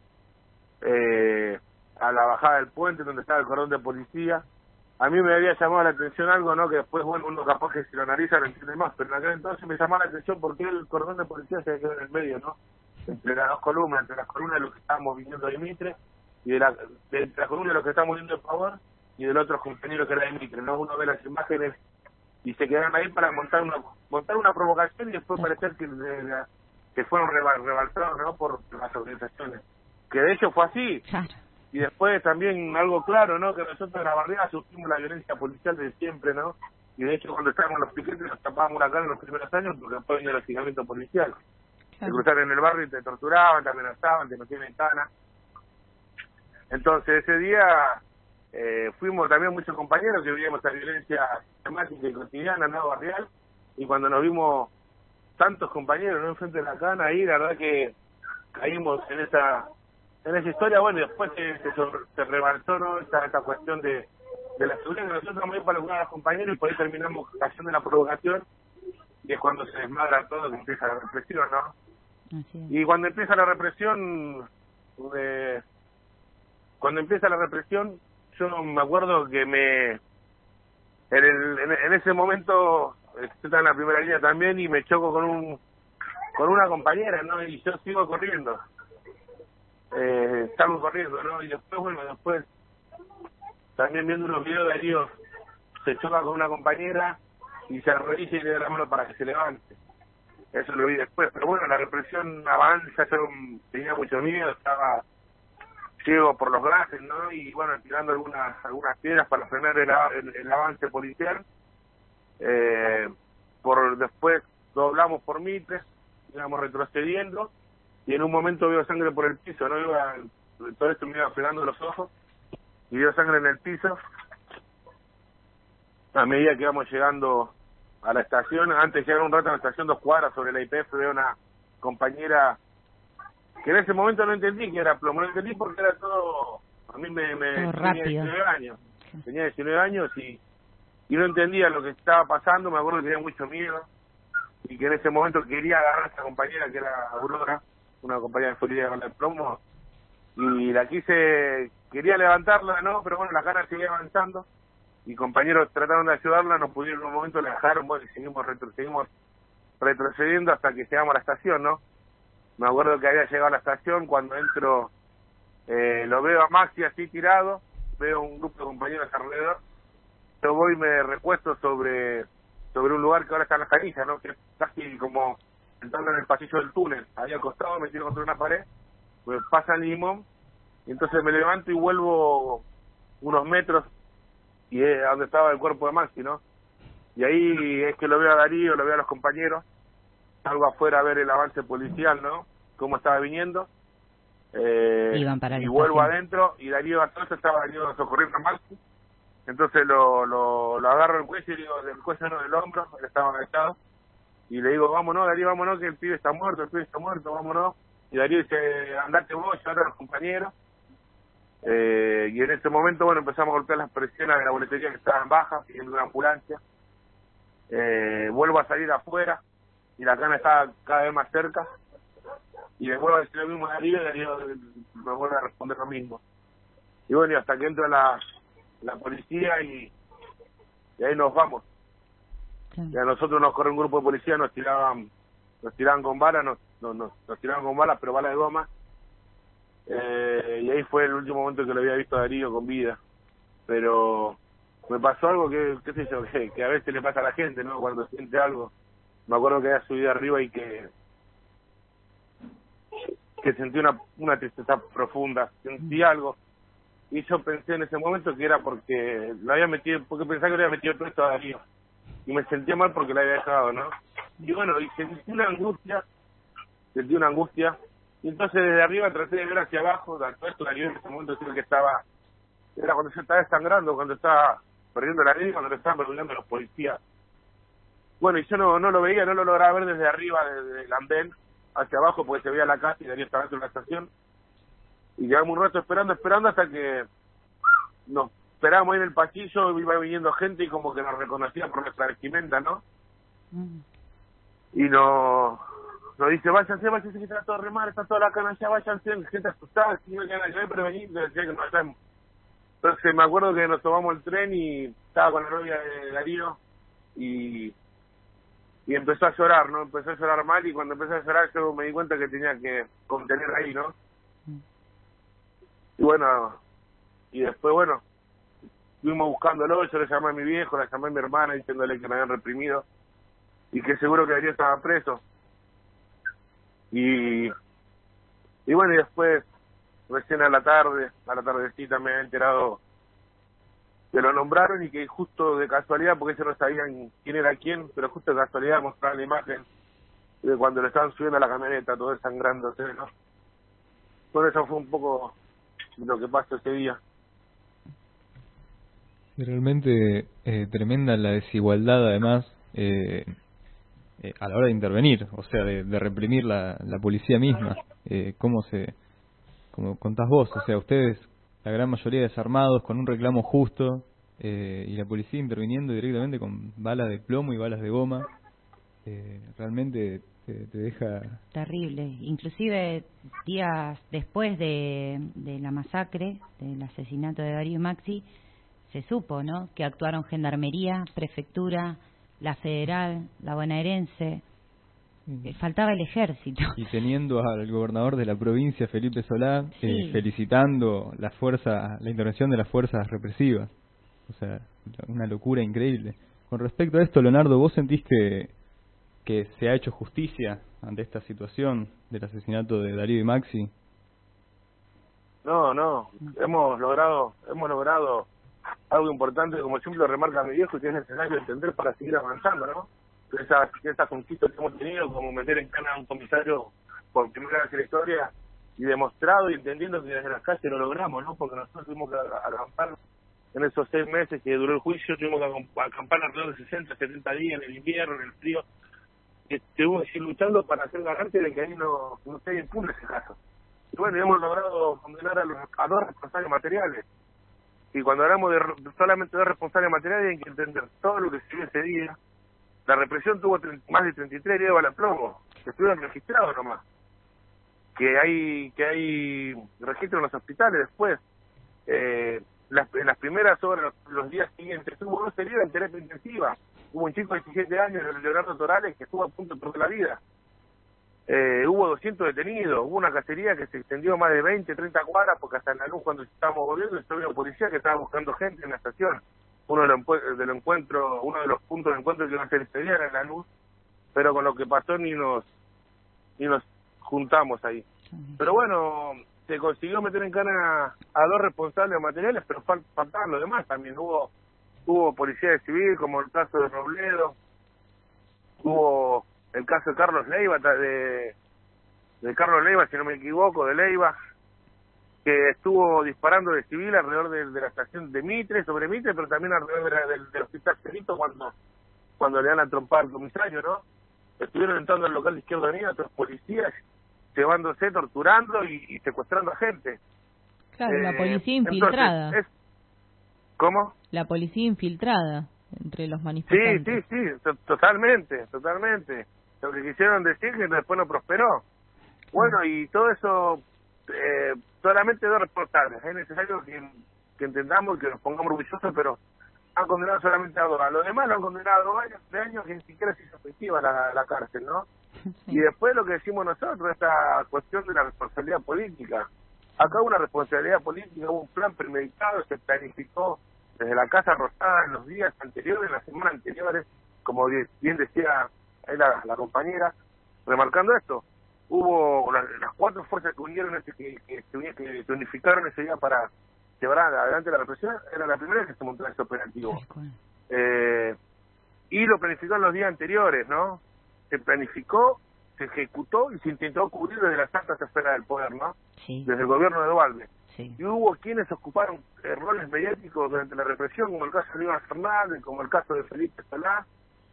eh, a la bajada del puente donde estaba el cordón de policía. A mí me había llamado la atención algo, ¿no? Que después, bueno, uno capaz que si lo analiza lo entiende más, pero en aquel entonces me llamaba la atención porque el cordón de policía se quedó en el medio, ¿no? Entre las dos columnas, entre las columnas de los que estábamos viniendo de Mitre y de la, de, de la columna de los que estamos viendo de Favor y del otro compañero que era de Mitre, ¿no? Uno ve las imágenes y se quedaron ahí para montar una montar una provocación y después parecer que, de, de, que fueron rebalsados, ¿no? Por las organizaciones. Que de hecho fue así. Claro. Y después también algo claro, ¿no? Que nosotros en la barriada sufrimos la violencia policial de siempre, ¿no? Y de hecho cuando estábamos en los piquetes nos tapábamos la cara en los primeros años porque después vino el hostigamiento policial. Te cruzaron en el barrio y te torturaban, te amenazaban, te metían ventanas. Entonces ese día eh, fuimos también muchos compañeros que vivíamos esta violencia sistemática y cotidiana, ¿no? Barrial, y cuando nos vimos tantos compañeros, ¿no? Enfrente de la cana, ahí la verdad que caímos en esa en esa historia, bueno, y después se, se, se rebalsó, ¿no? Esta, esta cuestión de, de la seguridad que nosotros vamos a ir para algunos de los compañeros y por ahí terminamos cayendo en la provocación, y es cuando se desmadra todo, que empieza la represión, ¿no? Así es. Y cuando empieza la represión, eh, cuando empieza la represión, yo me acuerdo que me, en, el, en, en ese momento, yo estaba en la primera línea también y me choco con un, con una compañera, ¿no? Y yo sigo corriendo, eh, salgo corriendo, ¿no? Y después, bueno, después, también viendo unos videos de Darío, se choca con una compañera y se arrodilla y le da la mano para que se levante. Eso lo vi después, pero bueno, la represión avanza, yo tenía mucho miedo, estaba ciego por los gases, ¿no? Y bueno, tirando algunas algunas piedras para frenar el, el, el avance policial. Eh, por después doblamos por Mitre, íbamos retrocediendo, y en un momento veo sangre por el piso, ¿no? Iba, todo esto me iba pegando los ojos, y veo sangre en el piso. A medida que íbamos llegando a la estación, antes de llegar un rato a la estación, dos cuadras sobre la I P F, veo una compañera que en ese momento no entendí que era plomo, no entendí porque era todo, a mí me, me tenía diecinueve años, tenía diecinueve años y, y no entendía lo que estaba pasando, me acuerdo que tenía mucho miedo y que en ese momento quería agarrar a esta compañera que era Aurora, una compañera de Florida con el plomo, y la quise, quería levantarla, ¿no? Pero bueno, la cara seguía avanzando, y compañeros trataron de ayudarla, no pudieron en un momento, la dejaron, bueno, y seguimos, retro, seguimos retrocediendo hasta que llegamos a la estación, ¿no? Me acuerdo que había llegado a la estación, cuando entro, eh, lo veo a Maxi así tirado, veo un grupo de compañeros alrededor, yo voy y me recuesto sobre sobre un lugar que ahora está en las canillas, ¿no? Que es casi como entrando en el pasillo del túnel, ahí al costado, me tiro contra una pared, me pasa el limón, y entonces me levanto y vuelvo unos metros, y es donde estaba el cuerpo de Maxi, ¿no? Y ahí es que lo veo a Darío, lo veo a los compañeros, salgo afuera a ver el avance policial, ¿no? Cómo estaba viniendo, eh, Iban para y vuelvo adentro, y Darío, entonces estaba Darío socorriendo a Maxi, entonces lo, lo, lo agarro del cuello y digo, del cuello no del hombro, él estaba agachado, y le digo, vámonos Darío, vámonos, que el pibe está muerto, el pibe está muerto, vámonos, y Darío dice, andate vos, llevate a los compañeros, eh, y en ese momento, bueno, empezamos a golpear las persianas de la boletería que estaban bajas, pidiendo una ambulancia, eh, vuelvo a salir afuera, y la cana estaba cada vez más cerca, y le vuelvo a decir lo mismo a Darío, y Darío me vuelve a responder lo mismo, y bueno, y hasta que entra la la policía y, y ahí nos vamos. Sí. Y a nosotros nos corre un grupo de policía, nos tiraban nos tiraban con balas, nos, nos, nos, nos tiraban con balas, pero balas de goma, eh, y ahí fue el último momento que lo había visto a Darío con vida. Pero me pasó algo que, qué sé yo, que, que a veces le pasa a la gente, ¿no? Cuando siente algo. Me acuerdo que había subido arriba y que que sentí una, una tristeza profunda, sentí algo. Y yo pensé en ese momento que era porque lo había metido, porque pensaba que le había metido preso a Darío. Y me sentía mal porque lo había dejado, ¿no? Y bueno, y sentí una angustia, sentí una angustia. Y entonces desde arriba traté de ver hacia abajo, todo esto Darío en ese momento decía que estaba, era cuando yo estaba desangrando, cuando estaba perdiendo la vida, cuando lo estaban perdiendo los policías. Bueno, y yo no, no lo veía, no lo lograba ver desde arriba, desde el andén, hacia abajo, porque se veía la casa y Darío estaba dentro de la estación. Y llevamos un rato esperando, esperando hasta que nos esperábamos ahí en el pasillo, iba viniendo gente y como que nos reconocía por nuestra vestimenta, ¿no? Mm. Y nos, nos dice, váyanse, váyanse, que está todo re mal, está toda la cana allá, váyanse, gente asustada, si no quedan allá, prevenir, decía que no estamos. Entonces me acuerdo que nos tomamos el tren y estaba con la novia de Darío y, y empezó a llorar, ¿no? Empezó a llorar mal y cuando empezó a llorar yo me di cuenta que tenía que contener ahí, ¿no? Y bueno, y después, bueno, fuimos buscándolo, yo le llamé a mi viejo, le llamé a mi hermana diciéndole que me habían reprimido y que seguro que Darío estaba preso. Y, y bueno, y después, recién a la tarde, a la tardecita me había enterado que lo nombraron y que justo de casualidad, porque ellos no sabían quién era quién, pero justo de casualidad mostraron la imagen de cuando le estaban subiendo a la camioneta, todo desangrándose, ¿no? Bueno, eso fue un poco lo que pasó ese día. Realmente eh, tremenda la desigualdad, además, eh, eh, a la hora de intervenir, o sea, de, de reprimir la, la policía misma. Eh, ¿Cómo se, como contás vos? O sea, ustedes, la gran mayoría desarmados, con un reclamo justo, eh, y la policía interviniendo directamente con balas de plomo y balas de goma. Eh, realmente te, te deja... Terrible. Inclusive días después de, de la masacre, del asesinato de Darío y Maxi, se supo, ¿no?, que actuaron Gendarmería, Prefectura, la Federal, la Bonaerense. Mm. Faltaba el Ejército. Y teniendo al gobernador de la provincia, Felipe Solá, sí. eh, felicitando la fuerza, la intervención de las fuerzas represivas. O sea, una locura increíble. Con respecto a esto, Leonardo, ¿vos sentís que que se ha hecho justicia ante esta situación del asesinato de Darío y Maxi? No, no, hemos logrado, hemos logrado algo importante, como siempre lo remarca mi viejo, que es necesario entender para seguir avanzando, ¿no? Esas, esas conquistas que hemos tenido, como meter en cana a un comisario por primera vez en la historia, y demostrado y entendiendo que desde las calles lo logramos, ¿no? Porque nosotros tuvimos que acampar en esos seis meses que duró el juicio, tuvimos que acampar alrededor de sesenta, setenta días en el invierno, en el frío, que estuvimos así luchando para hacer garante de que ahí no, no esté impune ese caso. Y bueno, hemos logrado condenar a, los, a dos responsables materiales. Y cuando hablamos de solamente dos responsables materiales, hay que entender todo lo que se vio ese día. La represión tuvo más de treinta y tres heridos de bala de plomo, que estuvieron registrados nomás. que hay que hay registro en los hospitales después. Eh, las, en las primeras horas, los, los días siguientes, hubo dos heridos en terapia intensiva. Hubo un chico de diecisiete años, Leonardo Torales, que estuvo a punto de perder la vida. Eh, hubo doscientos detenidos, hubo una cacería que se extendió más de veinte, treinta cuadras, porque hasta en la luz, cuando estábamos volviendo, estaba una policía que estaba buscando gente en la estación. Uno de los, de los encuentros, uno de los puntos de encuentro que iba a ser este día era en la luz, pero con lo que pasó ni nos ni nos juntamos ahí. Pero bueno, se consiguió meter en cana a dos responsables materiales, pero fal faltaban los demás también. Hubo hubo policía de civil, como el caso de Robledo, hubo el caso de Carlos Leiva, de, de Carlos Leiva, si no me equivoco, de Leiva, que estuvo disparando de civil alrededor de, de la estación de Mitre, sobre Mitre, pero también alrededor de la, del, del hospital Cerrito cuando cuando le dan a trompar al comisario, ¿no? Estuvieron entrando al local de Izquierda Unida otros policías, llevándose, torturando y, y secuestrando a gente. Claro, eh, la policía infiltrada. Entonces, es, ¿Cómo? La policía infiltrada entre los manifestantes. Sí, sí, sí, to totalmente, totalmente. Lo que quisieron decir que después no prosperó. Bueno, y todo eso, eh, solamente dos responsables. Es necesario que, que entendamos y que nos pongamos orgullosos, pero han condenado solamente a dos. A los demás lo han condenado a años, de años que ni siquiera se hizo efectiva la, la cárcel, ¿no? Sí. Y después lo que decimos nosotros, esta cuestión de la responsabilidad política. Acá hubo una responsabilidad política, hubo un plan premeditado, se planificó desde la Casa Rosada en los días anteriores, en las semanas anteriores, como bien decía ahí la, la compañera, remarcando esto. Hubo las, las cuatro fuerzas que unieron, ese, que, que, que, que se unificaron ese día para llevar adelante la represión, era la primera que se montó ese operativo. Eh, y lo planificó en los días anteriores, ¿no? Se planificó, se ejecutó y se intentó cubrir desde las altas esferas del poder, ¿no? Sí. Desde el gobierno de Duhalde. Sí. Y hubo quienes ocuparon eh, roles mediáticos durante la represión, como el caso de Iván Fernández, como el caso de Felipe Solá,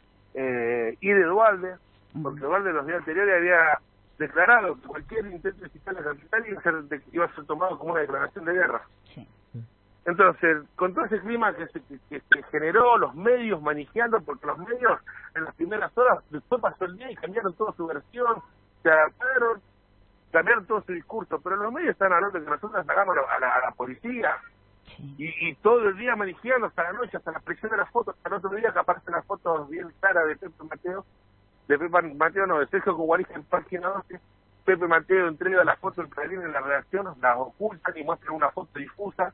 eh, y de Duhalde, porque Duhalde los días anteriores había declarado que cualquier intento de quitar la capital iba a ser, de, iba a ser tomado como una declaración de guerra. Sí. Entonces, con todo ese clima que se que, que, que generó, los medios manejando, porque los medios en las primeras horas, después pasó el día y cambiaron toda su versión, se adaptaron, cambiaron todo su discurso, pero los medios están hablando de que nosotros sacamos a la, a la policía, sí. y, y todo el día manejando hasta la noche, hasta la presión de las fotos, hasta el otro día que aparecen las fotos bien claras de Pepe Mateo, de Pepe Mateo no, de Sergio Coguarija en página doce, Pepe Mateo entrega las fotos del Clarín en la redacción, las ocultan y muestran una foto difusa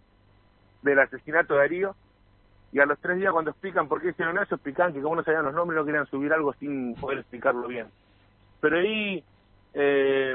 del asesinato de Darío, y a los tres días cuando explican por qué hicieron eso, explican que como no sabían los nombres no querían subir algo sin poder explicarlo bien. Pero ahí eh,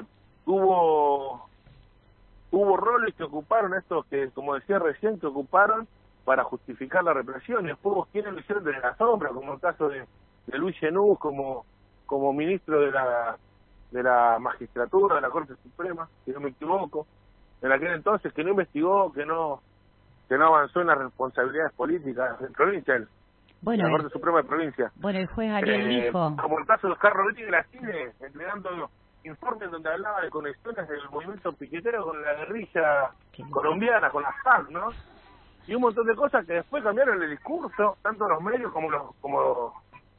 hubo hubo roles que ocuparon estos que, como decía recién, que ocuparon para justificar la represión, y después hubo quienes lo hicieron desde la sombra, como el caso de, de Luis Genús como como ministro de la de la magistratura, de la Corte Suprema, si no me equivoco, en aquel entonces, que no investigó, que no que no avanzó en las responsabilidades políticas de provincia, bueno, la Corte Suprema de Provincia. Bueno, el juez Ariel eh, dijo... Como el caso de Oscar Rodríguez de la C I D E, entregando informes donde hablaba de conexiones del movimiento piquetero con la guerrilla colombiana, con la FARC, ¿no? Y un montón de cosas que después cambiaron el discurso, tanto los medios como los como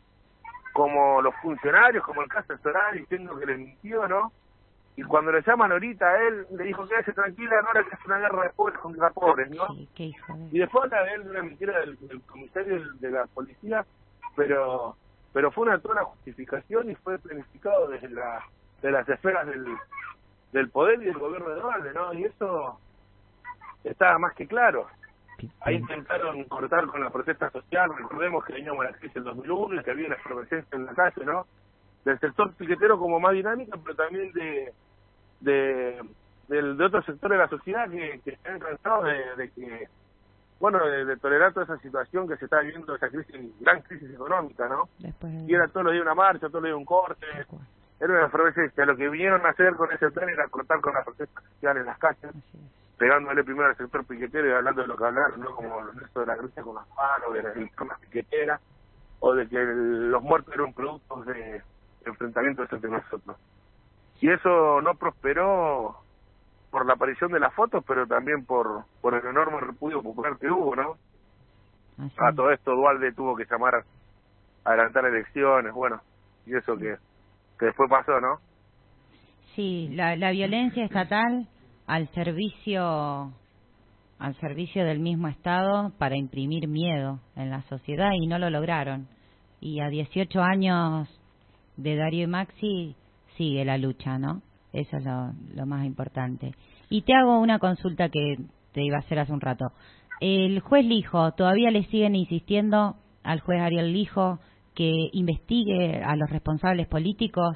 como los funcionarios, como el caso de Solá, diciendo que le mintió, ¿no? Y cuando le llaman ahorita a él, le dijo, quédese tranquila, no era que es una guerra de pobres contra pobres, ¿no? Sí, qué hijo de... Y después habla de él de una mentira del, del comisario de la policía, pero pero fue una toda una justificación y fue planificado desde la de las esferas del, del poder y del gobierno de Duhalde, ¿no? Y eso estaba más que claro. Ahí intentaron cortar con la protesta social, recordemos que veníamos a la crisis del dos mil uno y que había una efervescencia en la calle, ¿no? Del sector piquetero como más dinámica, pero también de de de, de otros sectores de la sociedad que, que están cansados de, de que, bueno, de, de tolerar toda esa situación que se está viviendo, esa crisis, gran crisis económica, ¿no? Después de... Y era todos los días una marcha, todos los días un corte, era una efervescencia. Lo que vinieron a hacer con ese plan era cortar con la protesta social en las calles, pegándole primero al sector piquetero y hablando de lo que hablaron, ¿no? Como esto de la lucha con las manos, de la, con las piqueteras, o de que el, los muertos eran productos de enfrentamientos entre nosotros. Y eso no prosperó por la aparición de las fotos, pero también por por el enorme repudio popular que hubo, ¿no? Así. A todo esto Duhalde tuvo que llamar a adelantar elecciones, bueno, y eso que, que después pasó, ¿no? Sí, la, la violencia estatal al servicio al servicio del mismo Estado para imprimir miedo en la sociedad y no lo lograron. Y a dieciocho años de Darío y Maxi sigue la lucha, ¿no? Eso es lo, lo más importante. Y te hago una consulta que te iba a hacer hace un rato. El juez Lijo, ¿todavía le siguen insistiendo al juez Ariel Lijo que investigue a los responsables políticos?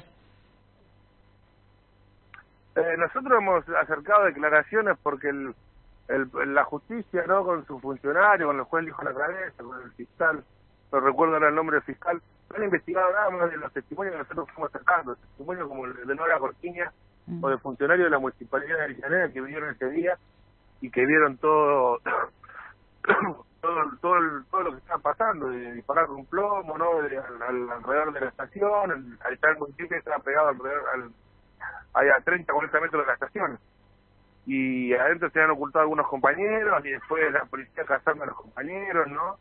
Eh, nosotros hemos acercado declaraciones porque el, el, la justicia, ¿no?, con su funcionario, con el juez Lijo a la cabeza, con el fiscal, no recuerdo ahora el nombre del fiscal, no han investigado nada más de los testimonios que nosotros fuimos sacando, testimonios como el de Nora Cortiña mm. o de funcionarios de la Municipalidad de Avellaneda que vivieron ese día y que vieron todo todo todo, el, todo lo que estaba pasando, de disparar con un plomo, ¿no?, de, al, al, alrededor de la estación, el, al estar el municipio estaba pegado alrededor al a treinta, cuarenta metros de la estación. Y adentro se han ocultado algunos compañeros y después la policía cazando a los compañeros, ¿no?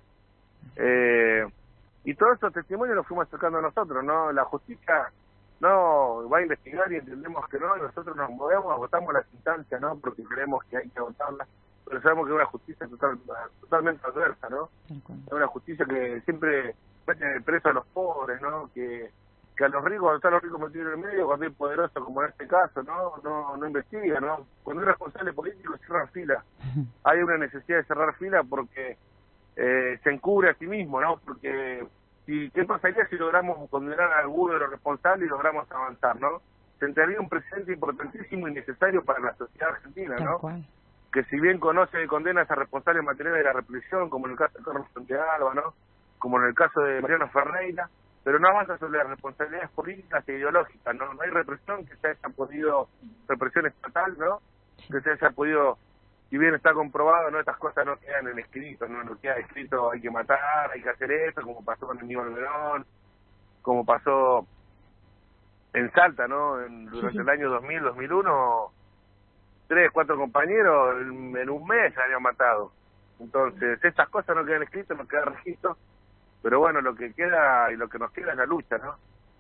Eh, y todos estos testimonios los fuimos acercando a nosotros, ¿no? La justicia no va a investigar y entendemos que no, y nosotros nos movemos, agotamos las instancias, ¿no? Porque creemos que hay que agotarlas, pero sabemos que es una justicia total, totalmente adversa, ¿no? Es una justicia que siempre mete preso a los pobres, ¿no? Que que a los ricos, cuando están los ricos metidos en el medio, cuando hay poderosos como en este caso, no no no investiga, ¿no? Cuando hay responsable político cierran fila. Hay una necesidad de cerrar fila porque eh, se encubre a sí mismo, ¿no? Porque si qué pasaría si logramos condenar a alguno de los responsables y logramos avanzar, ¿no? Se entraría un precedente importantísimo y necesario para la sociedad argentina, ¿no? Que si bien conoce y condena a responsables materiales de la represión, como en el caso de Carlos Fontealba, ¿no? Como en el caso de Mariano Ferreira, pero no avanza sobre las responsabilidades políticas e ideológicas, ¿no? No hay represión que se haya podido, represión estatal, ¿no? Que se haya podido, si bien está comprobado, ¿no? Estas cosas no quedan en escrito, ¿no? No queda escrito, hay que matar, hay que hacer esto, como pasó con Aníbal Verón, como pasó en Salta, ¿no? En, durante el año dos mil, dos mil uno, tres, cuatro compañeros en, en un mes se habían matado. Entonces, estas cosas no quedan escritas, no quedan registro. Pero bueno, lo que queda y lo que nos queda es la lucha, ¿no?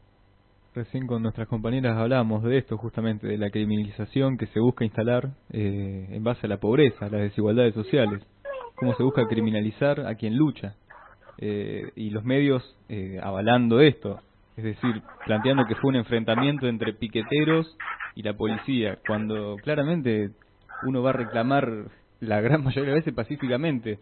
Recién con nuestras compañeras hablábamos de esto, justamente, de la criminalización que se busca instalar eh, en base a la pobreza, a las desigualdades sociales. Cómo se busca criminalizar a quien lucha. Eh, y los medios eh, avalando esto. Es decir, planteando que fue un enfrentamiento entre piqueteros y la policía, cuando claramente uno va a reclamar la gran mayoría de las veces pacíficamente.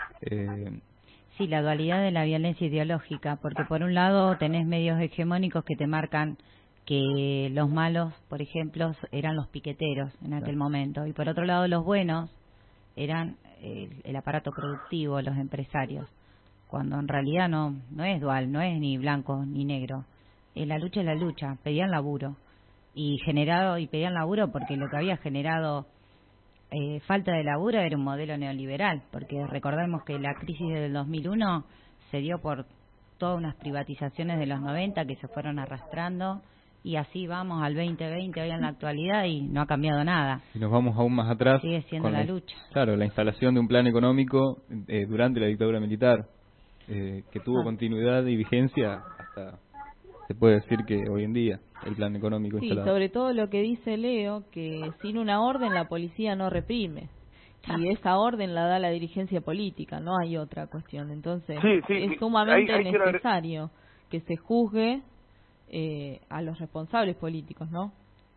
Eh, Sí, la dualidad de la violencia ideológica, porque por un lado tenés medios hegemónicos que te marcan que los malos, por ejemplo, eran los piqueteros en aquel momento, y por otro lado los buenos eran el, el aparato productivo, los empresarios, cuando en realidad no no es dual, no es ni blanco ni negro. Eh, la lucha es la lucha, pedían laburo, y generado y pedían laburo porque lo que había generado Eh, falta de laburo era un modelo neoliberal, porque recordemos que la crisis del dos mil uno se dio por todas unas privatizaciones de los noventa que se fueron arrastrando, y así vamos al veinte veinte hoy en la actualidad y no ha cambiado nada. Y nos vamos aún más atrás. Sigue siendo la, la lucha. Claro, la instalación de un plan económico eh, durante la dictadura militar, eh, que tuvo ah. continuidad y vigencia hasta, se puede decir que hoy en día, el plan económico sí, instalado. Sobre todo lo que dice Leo, que sin una orden la policía no reprime. Y esa orden la da la dirigencia política, no hay otra cuestión. Entonces, sí, sí, es sumamente hay, hay necesario que, que se juzgue eh, a los responsables políticos, ¿no?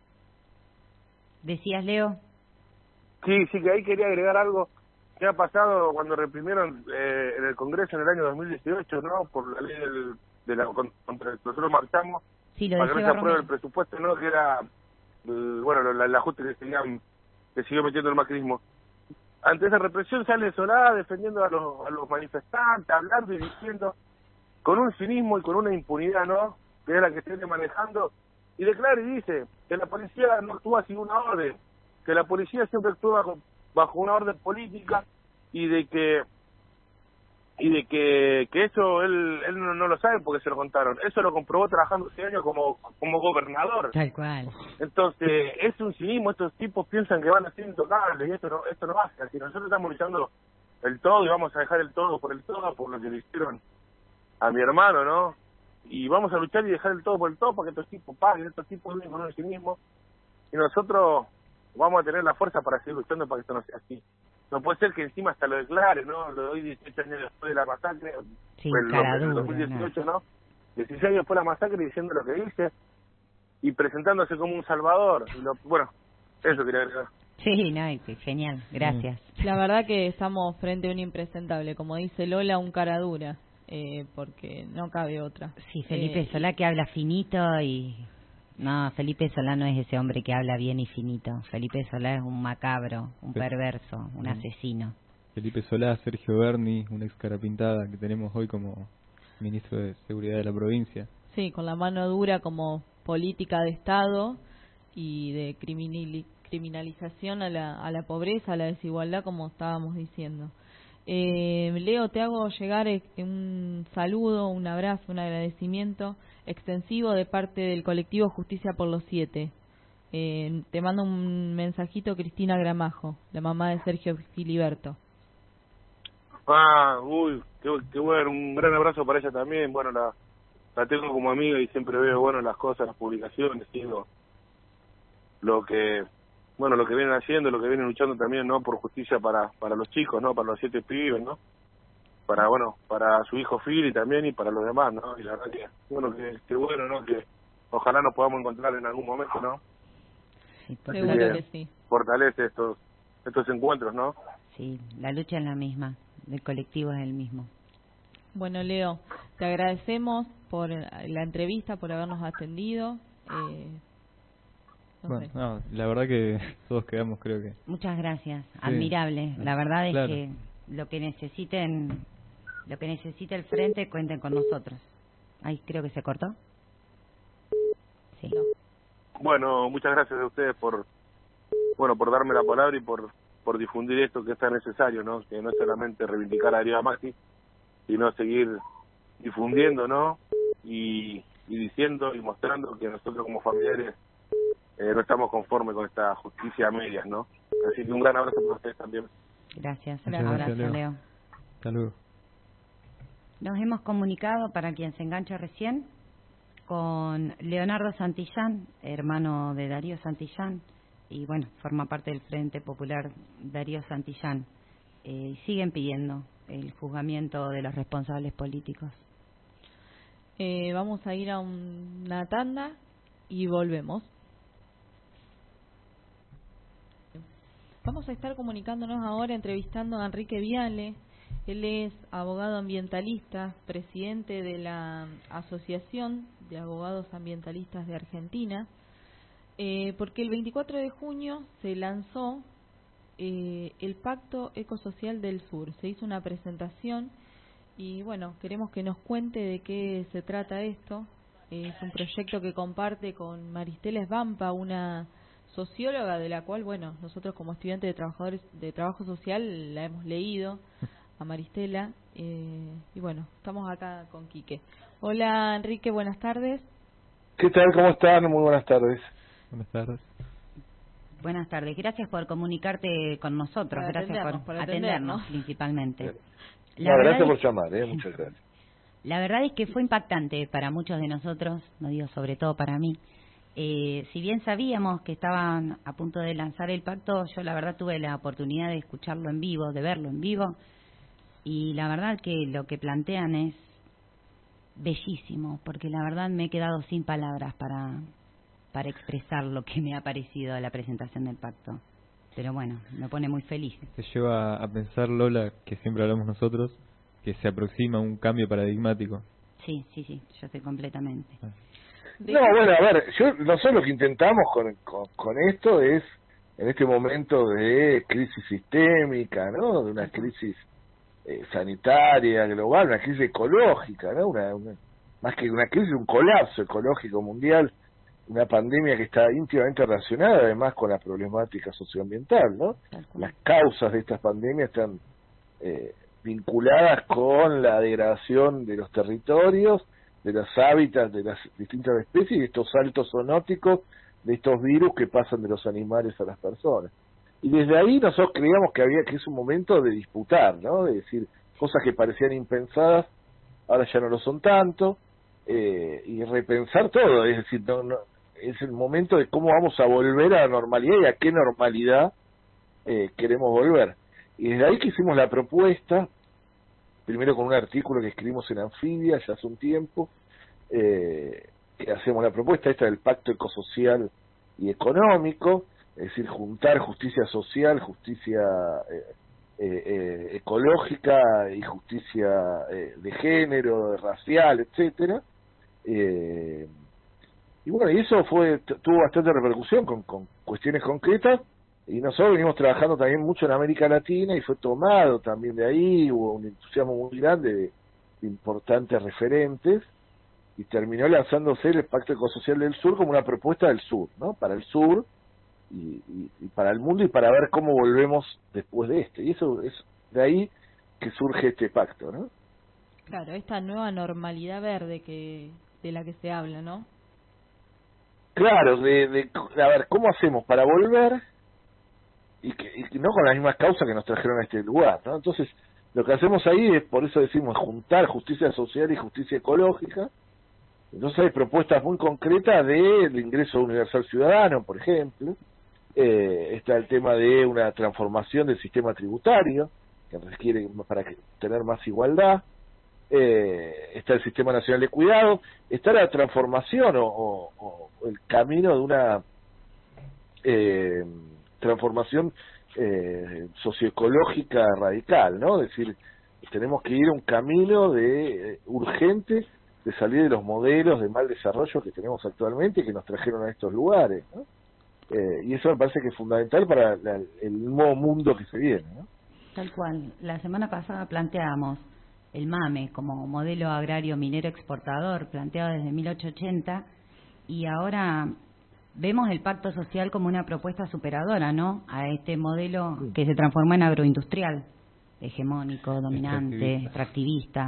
¿Decías, Leo? Sí, sí, que ahí quería agregar algo que ha pasado cuando reprimieron eh, en el Congreso en el año dos mil dieciocho, ¿no? Por la ley del, de la contra nosotros marchamos. Sí, lo para que no se apruebe el presupuesto, ¿no? Que era, el, bueno, el, el ajuste que, seguían, que siguió metiendo el macrismo. Ante esa represión sale Solá defendiendo a los, a los manifestantes, hablando y diciendo, con un cinismo y con una impunidad, ¿no? Que es la que se viene manejando, y declara y dice que la policía no actúa sin una orden, que la policía siempre actúa bajo, bajo una orden política, y de que y de que, que eso él él no, no lo sabe porque se lo contaron. Eso lo comprobó trabajando ese año como como gobernador. Tal cual. Entonces, es un cinismo, estos tipos piensan que van a ser intocables, y esto no esto no hace así. Nosotros estamos luchando el todo y vamos a dejar el todo por el todo, por lo que le hicieron a mi hermano, ¿no? Y vamos a luchar y dejar el todo por el todo para que estos tipos paguen, estos tipos viven con un cinismo. y nosotros vamos a tener la fuerza para seguir luchando para que esto no sea así. No puede ser que encima hasta lo declare, ¿no? Lo doy dieciocho años después de la masacre, sí, pues, en el dos mil dieciocho, ¿no? dieciséis años después de la masacre diciendo lo que dice y presentándose como un salvador. Y lo, bueno, eso quería agregar. Sí, no, genial, gracias. La verdad que estamos frente a un impresentable, como dice Lola, un cara dura, eh, porque no cabe otra. Sí, Felipe eh, Solá que habla finito y... No, Felipe Solá no es ese hombre que habla bien y finito. Felipe Solá es un macabro, un perverso, un asesino. Felipe Solá, Sergio Berni, una ex cara pintada que tenemos hoy como ministro de Seguridad de la provincia. Sí, con la mano dura como política de Estado y de criminali criminalización a la, a la pobreza, a la desigualdad, como estábamos diciendo. Eh, Leo, te hago llegar un saludo, un abrazo, un agradecimiento extensivo de parte del colectivo Justicia por los Siete. Eh, te mando un mensajito Cristina Gramajo, la mamá de Sergio Filiberto. Ah, uy, qué, qué bueno, un gran abrazo para ella también. Bueno, la, la tengo como amiga y siempre veo, bueno, las cosas, las publicaciones, sigo lo que, bueno, lo que vienen haciendo, lo que vienen luchando también, ¿no? Por justicia para para los chicos, ¿no? Para los siete pibes, ¿no? Para, bueno, para su hijo Fili también y para los demás, ¿no? Y la verdad que, bueno, que, que bueno, ¿no? Que ojalá nos podamos encontrar en algún momento, ¿no? Sí, seguro que, que sí. Fortalece estos estos encuentros, ¿no? Sí, la lucha es la misma, el colectivo es el mismo. Bueno, Leo, te agradecemos por la entrevista, por habernos atendido. Eh, no bueno, sé. no, la verdad que todos quedamos, creo que... Muchas gracias, sí. Admirable. La verdad es claro. que lo que necesiten, lo que necesite el frente, cuenten con nosotros. Ahí creo que se cortó. Sí. Bueno, muchas gracias a ustedes por, bueno, por darme la palabra y por por difundir esto que es tan necesario, ¿no? Que no es solamente reivindicar a Ariel Maxi, sino seguir difundiendo, ¿no? Y, y diciendo y mostrando que nosotros como familiares eh, no estamos conformes con esta justicia a medias, ¿no? Así que un gran abrazo para ustedes también. Gracias, un Muchas abrazo, gracias, Leo. Leo. Hasta luego. Nos hemos comunicado, para quien se engancha recién, con Leonardo Santillán, hermano de Darío Santillán, y bueno, forma parte del Frente Popular Darío Santillán. Eh, siguen pidiendo el juzgamiento de los responsables políticos. Eh, vamos a ir a una tanda y volvemos. Vamos a estar comunicándonos ahora, entrevistando a Enrique Viale. Él es abogado ambientalista, presidente de la Asociación de Abogados Ambientalistas de Argentina, eh, porque el veinticuatro de junio se lanzó eh, el Pacto Ecosocial del Sur. Se hizo una presentación y bueno, queremos que nos cuente de qué se trata esto. Es un proyecto que comparte con Maristela Svampa, una socióloga de la cual, bueno, nosotros como estudiantes de trabajadores de trabajo social la hemos leído a Maristela, eh, y bueno, estamos acá con Quique. Hola Enrique, buenas tardes. ¿Qué tal? ¿Cómo están? Muy buenas tardes. Buenas tardes. Buenas tardes, gracias por comunicarte con nosotros, Por gracias por, por atendernos, atendernos principalmente. Bien. La No, verdad gracias es- por llamar, ¿eh? Muchas gracias. La verdad es que fue impactante para muchos de nosotros, no digo sobre todo para mí. Eh, si bien sabíamos que estaban a punto de lanzar el pacto, yo la verdad tuve la oportunidad de escucharlo en vivo, de verlo en vivo, y la verdad que lo que plantean es bellísimo, porque la verdad me he quedado sin palabras para, para expresar lo que me ha parecido la presentación del pacto. Pero bueno, me pone muy feliz. Te lleva a pensar, Lola, que siempre hablamos nosotros, que se aproxima un cambio paradigmático. Sí, sí, sí, yo sé completamente. De- No, bueno, a ver, yo, nosotros lo que intentamos con, con, con esto es, en este momento de crisis sistémica, ¿no? De una crisis eh, sanitaria global, una crisis ecológica, ¿no? Una, una, más que una crisis, un colapso ecológico mundial, una pandemia que está íntimamente relacionada además con la problemática socioambiental, ¿no? Tal cual. Las causas de estas pandemias están eh, vinculadas con la degradación de los territorios, de los hábitats de las distintas especies y de estos saltos zoonóticos de estos virus que pasan de los animales a las personas. Y desde ahí nosotros creíamos que había que es un momento de disputar, ¿no? De decir, cosas que parecían impensadas, ahora ya no lo son tanto, eh, y repensar todo, es decir, no, no, es el momento de cómo vamos a volver a la normalidad y a qué normalidad eh, queremos volver. Y desde ahí que hicimos la propuesta, primero con un artículo que escribimos en Anfibia ya hace un tiempo, eh, que hacemos la propuesta esta del pacto ecosocial y económico, es decir, juntar justicia social, justicia eh, eh, eh, ecológica y justicia eh, de género, racial, etcétera. Eh, y bueno, y eso fue tuvo bastante repercusión con, con cuestiones concretas, y nosotros venimos trabajando también mucho en América Latina y fue tomado también de ahí, hubo un entusiasmo muy grande de, de importantes referentes, y terminó lanzándose el Pacto Ecosocial del Sur como una propuesta del Sur, ¿no? Para el Sur y, y, y para el mundo, y para ver cómo volvemos después de este. Y eso es de ahí que surge este pacto, ¿no? Claro, esta nueva normalidad verde que de la que se habla, ¿no? Claro, de, de a ver, ¿cómo hacemos para volver y que y no con las mismas causas que nos trajeron a este lugar, ¿no? Entonces, lo que hacemos ahí es, por eso decimos, juntar justicia social y justicia ecológica. Entonces hay propuestas muy concretas del ingreso universal ciudadano, por ejemplo. Eh, está el tema de una transformación del sistema tributario, que requiere para que, tener más igualdad. Eh, está el Sistema Nacional de Cuidado. Está la transformación o, o, o el camino de una eh, transformación eh, socioecológica radical, ¿no? Es decir, tenemos que ir a un camino de eh, urgente de salir de los modelos de mal desarrollo que tenemos actualmente y que nos trajeron a estos lugares, ¿no? Eh, y eso me parece que es fundamental para la, el nuevo mundo que se viene, ¿no? Tal cual. La semana pasada planteábamos el MAME como modelo agrario minero exportador, planteado desde mil ochocientos ochenta, y ahora vemos el pacto social como una propuesta superadora, ¿no?, a este modelo que se transformó en agroindustrial, hegemónico, dominante, extractivista.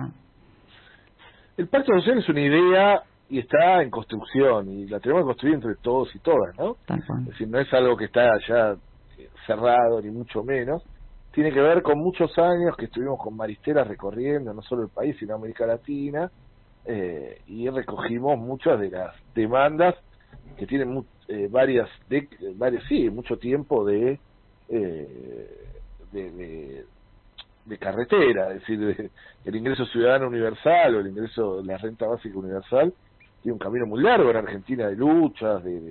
El pacto social es una idea y está en construcción, y la tenemos que construir entre todos y todas, ¿no? Es decir, no es algo que está ya cerrado, ni mucho menos. Tiene que ver con muchos años que estuvimos con Maristela recorriendo no solo el país, sino América Latina, eh, y recogimos muchas de las demandas que tienen mu eh, varias, de varias, sí, mucho tiempo de, eh, de, de de carretera, es decir, de, el ingreso ciudadano universal o el ingreso de la renta básica universal tiene un camino muy largo en Argentina de luchas, de, de,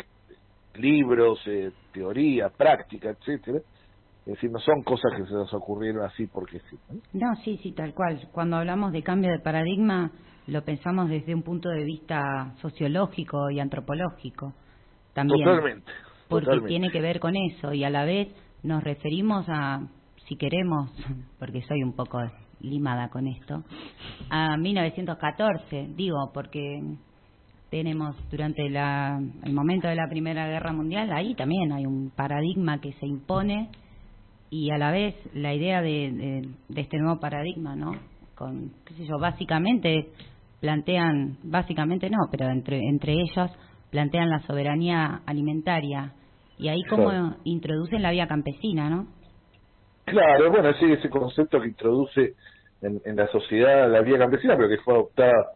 de libros, eh, teoría, práctica, etcétera. Es decir, no son cosas que se nos ocurrieron así porque sí, ¿no? No, sí, sí, tal cual. Cuando hablamos de cambio de paradigma, lo pensamos desde un punto de vista sociológico y antropológico también. Totalmente. Porque totalmente. tiene que ver con eso, y a la vez nos referimos a, si queremos, porque soy un poco limada con esto, a mil novecientos catorce, digo, porque tenemos durante la, el momento de la Primera Guerra Mundial, ahí también hay un paradigma que se impone, y a la vez la idea de, de, de este nuevo paradigma, ¿no? Con, qué sé yo, básicamente plantean, básicamente no, pero entre, entre ellos plantean la soberanía alimentaria, y ahí como claro. introducen la vía campesina, ¿no? Claro, bueno, sí, ese concepto que introduce en, en la sociedad la vía campesina, pero que fue adoptada,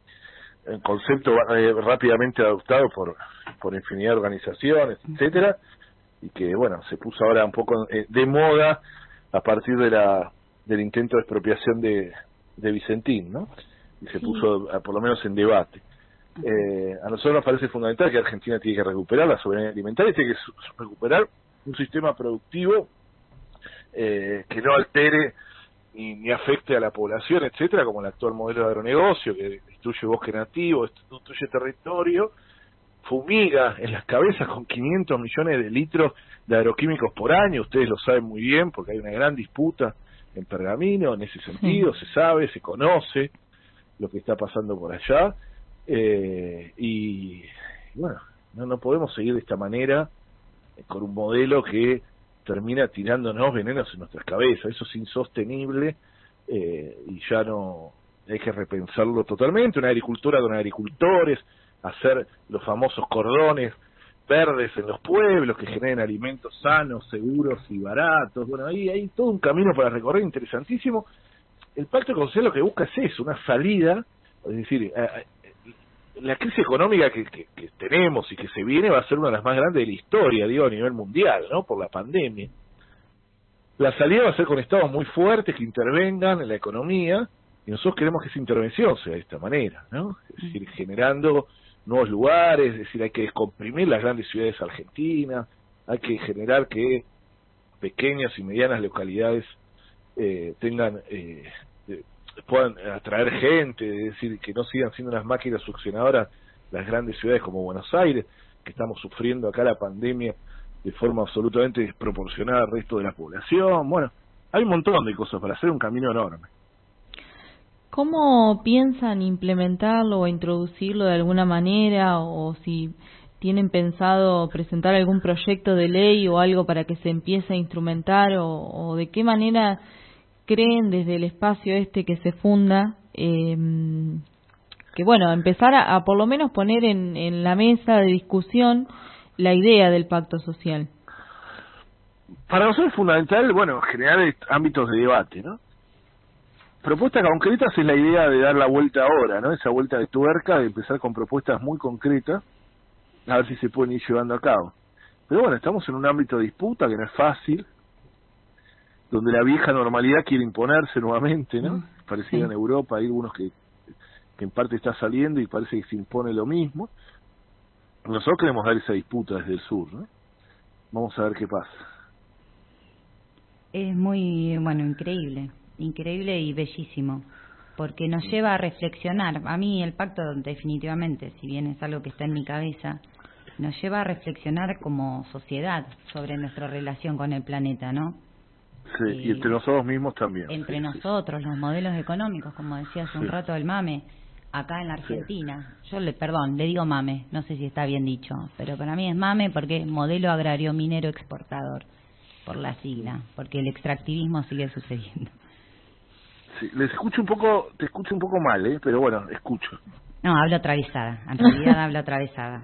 el concepto eh, rápidamente adoptado por, por infinidad de organizaciones, etcétera, y que, bueno, se puso ahora un poco eh, de moda a partir de la del intento de expropiación de, de Vicentín, ¿no? Y se sí. puso, a, por lo menos, en debate. Eh, a nosotros nos parece fundamental que Argentina tiene que recuperar la soberanía alimentaria, tiene que su, recuperar un sistema productivo Eh, que no altere ni, ni afecte a la población, etcétera, como el actual modelo de agronegocio, que destruye bosque nativo, destruye territorio, fumiga en las cabezas con quinientos millones de litros de agroquímicos por año. Ustedes lo saben muy bien porque hay una gran disputa en Pergamino en ese sentido, sí. se sabe, se conoce lo que está pasando por allá, eh, y bueno, no, no podemos seguir de esta manera eh, con un modelo que termina tirándonos venenos en nuestras cabezas. Eso es insostenible, eh, y ya no hay que repensarlo totalmente. Una agricultura con agricultores, hacer los famosos cordones verdes en los pueblos que generen alimentos sanos, seguros y baratos. Bueno, ahí hay todo un camino para recorrer interesantísimo. El Pacto Ecosocial lo que busca es eso, una salida, es decir, la crisis económica que, que, que tenemos y que se viene va a ser una de las más grandes de la historia, digo, a nivel mundial, ¿no? Por la pandemia. La salida va a ser con estados muy fuertes que intervengan en la economía, y nosotros queremos que esa intervención sea de esta manera, ¿no? Es decir, generando nuevos lugares, es decir, hay que descomprimir las grandes ciudades argentinas, hay que generar que pequeñas y medianas localidades eh, tengan eh, eh, puedan atraer gente, es decir, que no sigan siendo unas máquinas succionadoras las grandes ciudades como Buenos Aires, que estamos sufriendo acá la pandemia de forma absolutamente desproporcionada al resto de la población. Bueno, hay un montón de cosas para hacer, un camino enorme. ¿Cómo piensan implementarlo o introducirlo de alguna manera, o si tienen pensado presentar algún proyecto de ley o algo para que se empiece a instrumentar, o, o de qué manera creen desde el espacio este que se funda, eh, que bueno, empezar a, a por lo menos poner en, en la mesa de discusión la idea del pacto social? Para nosotros es fundamental, bueno, generar ámbitos de debate, ¿no? Propuestas concretas es la idea de dar la vuelta ahora, ¿no? Esa vuelta de tuerca, de empezar con propuestas muy concretas, a ver si se pueden ir llevando a cabo. Pero bueno, estamos en un ámbito de disputa que no es fácil, donde la vieja normalidad quiere imponerse nuevamente, ¿no? Parecido sí. En Europa hay algunos que, que en parte está saliendo y parece que se impone lo mismo. Nosotros queremos dar esa disputa desde el sur, ¿no? Vamos a ver qué pasa. Es muy, bueno, increíble, increíble y bellísimo, porque nos lleva a reflexionar. A mí el pacto definitivamente, si bien es algo que está en mi cabeza, nos lleva a reflexionar como sociedad sobre nuestra relación con el planeta, ¿no? Sí, y, y entre nosotros mismos también. Entre sí, nosotros, sí. Los modelos económicos, como decía hace sí. un rato el Mame, acá en la Argentina. Sí. Yo le, perdón, le digo Mame, no sé si está bien dicho, pero para mí es Mame porque es modelo agrario minero exportador, por la sigla, porque el extractivismo sigue sucediendo. Sí, les escucho un poco, te escucho un poco mal, ¿eh? Pero bueno, escucho. No, hablo atravesada, en realidad hablo atravesada.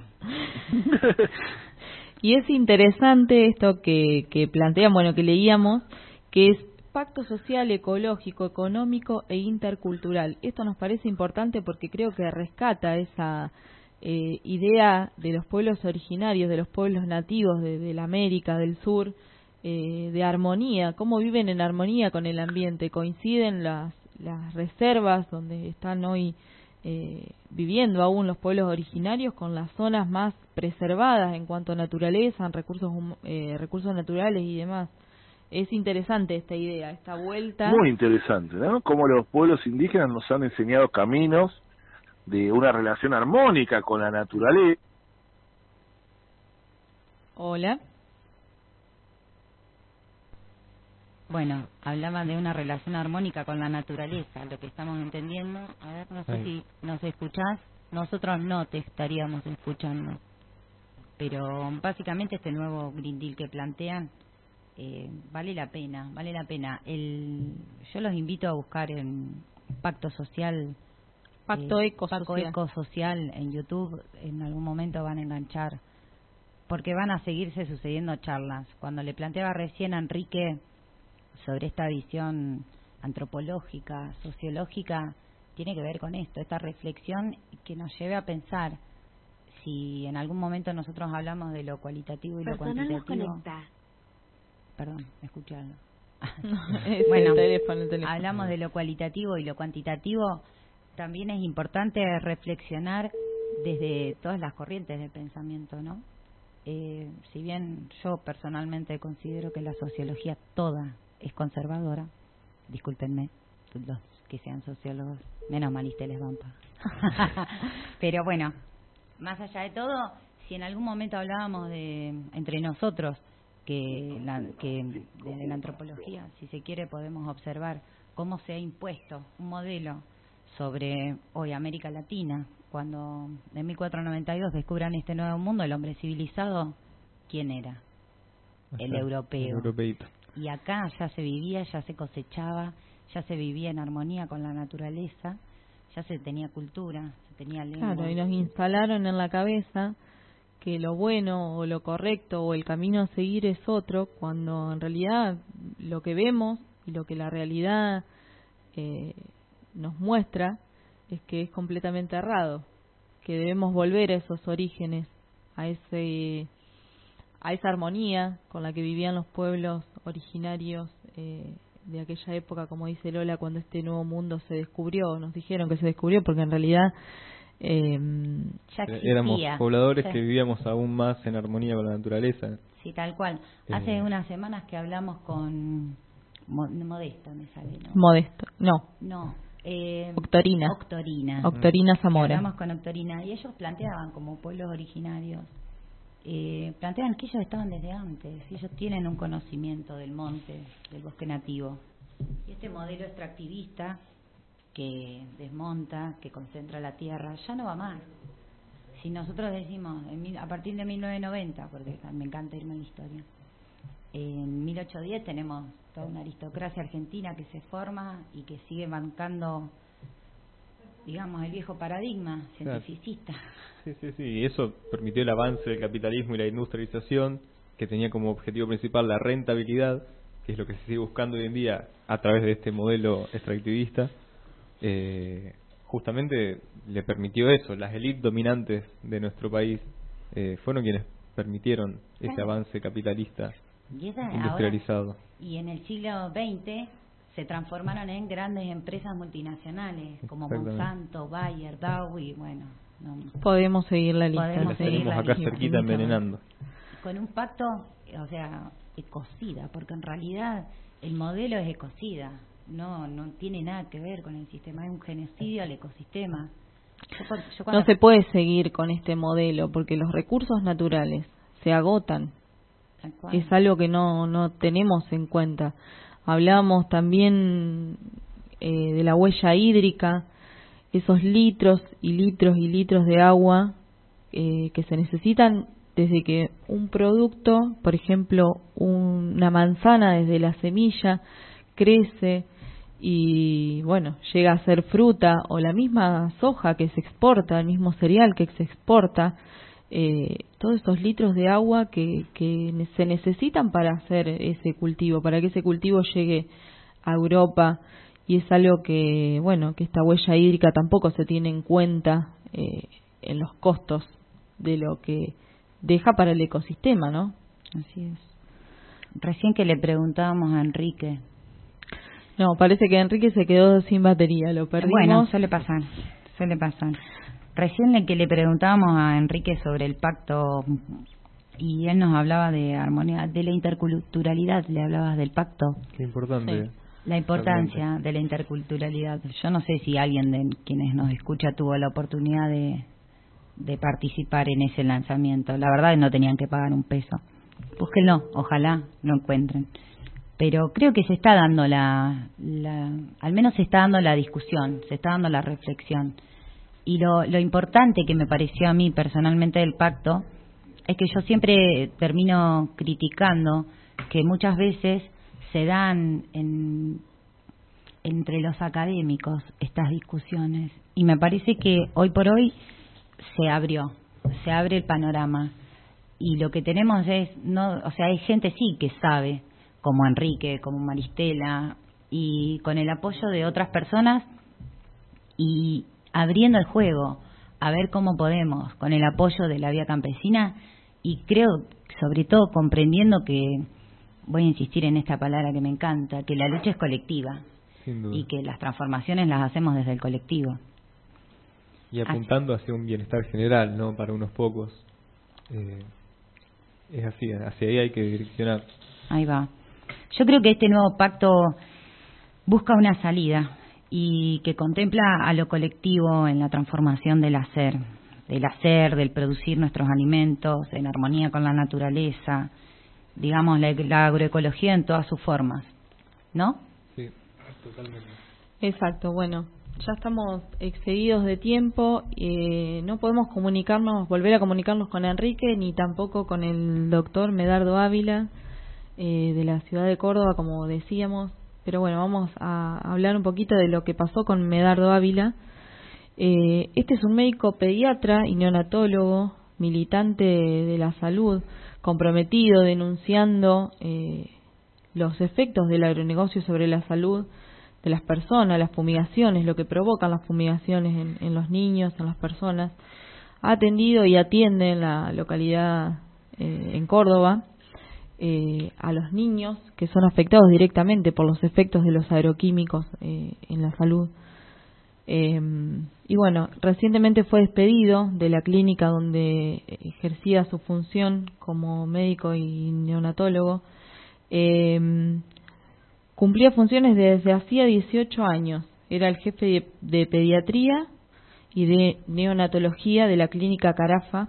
Y es interesante esto que, que plantean, bueno, que leíamos, que es pacto social, ecológico, económico e intercultural. Esto nos parece importante porque creo que rescata esa eh, idea de los pueblos originarios, de los pueblos nativos de, de la América del Sur, eh, de armonía, cómo viven en armonía con el ambiente, coinciden las, las reservas donde están hoy eh, viviendo aún los pueblos originarios con las zonas más preservadas en cuanto a naturaleza, en recursos, eh, recursos naturales y demás. Es interesante esta idea, esta vuelta. Muy interesante, ¿no? Cómo los pueblos indígenas nos han enseñado caminos de una relación armónica con la naturaleza. Hola. Bueno, hablaba de una relación armónica con la naturaleza, lo que estamos entendiendo. A ver, no sé Ahí. si nos escuchás. Nosotros no te estaríamos escuchando. Pero básicamente este nuevo Green Deal que plantean, eh, vale la pena, vale la pena. El, yo los invito a buscar en Pacto Social, Pacto eh, Ecosocial. Pacto Ecosocial en YouTube, en algún momento van a enganchar, porque van a seguirse sucediendo charlas. Cuando le planteaba recién a Enrique sobre esta visión antropológica, sociológica, tiene que ver con esto, esta reflexión que nos lleve a pensar si en algún momento nosotros hablamos de lo cualitativo y lo cuantitativo. Perdón, escucharlo. Bueno, el teléfono, el teléfono. Hablamos de lo cualitativo y lo cuantitativo. También es importante reflexionar desde todas las corrientes de pensamiento, ¿no? Eh, si bien yo personalmente considero que la sociología toda es conservadora, discúlpenme los que sean sociólogos, menos mal y les vampa. Pero bueno, más allá de todo, si en algún momento hablábamos de entre nosotros que, la, que desde la antropología, si se quiere, podemos observar cómo se ha impuesto un modelo sobre hoy América Latina, cuando en mil cuatrocientos noventa y dos descubran este nuevo mundo, el hombre civilizado, ¿quién era? El europeo. El europeíto. Y acá ya se vivía, ya se cosechaba, ya se vivía en armonía con la naturaleza, ya se tenía cultura, se tenía lengua. Claro, y nos instalaron en la cabeza que lo bueno o lo correcto o el camino a seguir es otro, cuando en realidad lo que vemos y lo que la realidad eh, nos muestra es que es completamente errado. que debemos volver a esos orígenes, a ese a esa armonía con la que vivían los pueblos originarios eh, de aquella época, como dice Lola, cuando este nuevo mundo se descubrió. Nos dijeron que se descubrió porque en realidad eh, ya existía. Éramos pobladores sí. que vivíamos aún más en armonía con la naturaleza. Sí, tal cual. Eh, Hace unas semanas que hablamos con Modesto, me sale, ¿no? Modesto, no. No. Eh, Octorina. Octorina. Octorina Zamora. Hablamos con Octorina y ellos planteaban como pueblos originarios, eh, planteaban que ellos estaban desde antes, ellos tienen un conocimiento del monte, del bosque nativo. Y este modelo extractivista que desmonta, que concentra la tierra, ya no va más. Si nosotros decimos, en mil, a partir de mil novecientos noventa, porque me encanta irme en la historia, en mil ochocientos diez tenemos toda una aristocracia argentina que se forma y que sigue bancando, digamos, el viejo paradigma cientificista. Sí, sí, sí, y eso permitió el avance del capitalismo y la industrialización, que tenía como objetivo principal la rentabilidad, que es lo que se sigue buscando hoy en día a través de este modelo extractivista. Eh, justamente le permitió eso. Las élites dominantes de nuestro país eh, fueron quienes permitieron ese claro. avance capitalista y esa, industrializado. Ahora, y en el siglo veinte se transformaron en grandes empresas multinacionales como Monsanto, Bayer, Dow y bueno, no, podemos seguir la lista. Podemos la seguir tenemos la acá lista. cerquita envenenando. Con un pacto, o sea, ecocida, porque en realidad el modelo es ecocida. No, no tiene nada que ver con el sistema, es un genocidio al ecosistema. Yo, yo cuando... No se puede seguir con este modelo porque los recursos naturales se agotan. Es algo que no, no tenemos en cuenta. Hablamos también eh, de la huella hídrica, esos litros y litros y litros de agua eh, que se necesitan desde que un producto, por ejemplo, un, una manzana desde la semilla crece y bueno, llega a ser fruta, o la misma soja que se exporta, el mismo cereal que se exporta, eh, todos esos litros de agua que, que se necesitan para hacer ese cultivo, para que ese cultivo llegue a Europa, y es algo que, bueno, que esta huella hídrica tampoco se tiene en cuenta eh, en los costos de lo que deja para el ecosistema, ¿no? Así es. Recién que le preguntábamos a Enrique. No, parece que Enrique se quedó sin batería, lo perdimos. Bueno, suele pasar, suele pasar. Recién que le preguntábamos a Enrique sobre el pacto y él nos hablaba de armonía, de la interculturalidad, le hablabas del pacto. Qué importante. Sí. La importancia de la interculturalidad. Yo no sé si alguien de quienes nos escucha tuvo la oportunidad de, de participar en ese lanzamiento. La verdad es que no tenían que pagar un peso. Búsquenlo, ojalá lo encuentren. Pero creo que se está dando la, la, al menos se está dando la discusión, se está dando la reflexión. Y lo, lo importante que me pareció a mí personalmente del pacto es que yo siempre termino criticando que muchas veces se dan en, entre los académicos estas discusiones. Y me parece que hoy por hoy se abrió, se abre el panorama. Y lo que tenemos es, no, o sea, hay gente sí que sabe, como Enrique, como Maristela, y con el apoyo de otras personas y abriendo el juego, a ver cómo podemos, con el apoyo de la Vía Campesina, y creo, sobre todo, comprendiendo que, voy a insistir en esta palabra que me encanta, que la lucha es colectiva, sin duda, y que las transformaciones las hacemos desde el colectivo. Y apuntando así. hacia un bienestar general, no para unos pocos. Eh, es así, hacia ahí hay que direccionar. Ahí va. Yo creo que este nuevo pacto busca una salida y que contempla a lo colectivo en la transformación del hacer, del hacer, del producir nuestros alimentos en armonía con la naturaleza, digamos, la, la agroecología en todas sus formas, ¿no? Sí, totalmente. Exacto, bueno, ya estamos excedidos de tiempo, eh, no podemos comunicarnos, volver a comunicarnos con Enrique, ni tampoco con el doctor Medardo Ávila, eh, de la ciudad de Córdoba, como decíamos. Pero bueno, vamos a hablar un poquito de lo que pasó con Medardo Ávila. Eh, este es un médico pediatra y neonatólogo, militante de la salud, comprometido, denunciando eh, los efectos del agronegocio sobre la salud de las personas, las fumigaciones, lo que provocan las fumigaciones en, en los niños, en las personas. ha atendido y atiende en la localidad, eh, en Córdoba, eh, a los niños que son afectados directamente por los efectos de los agroquímicos eh, en la salud. Eh, y bueno, recientemente fue despedido de la clínica donde ejercía su función como médico y neonatólogo. Eh, cumplía funciones desde hacía dieciocho años. Era el jefe de, de pediatría y de neonatología de la clínica Carafa.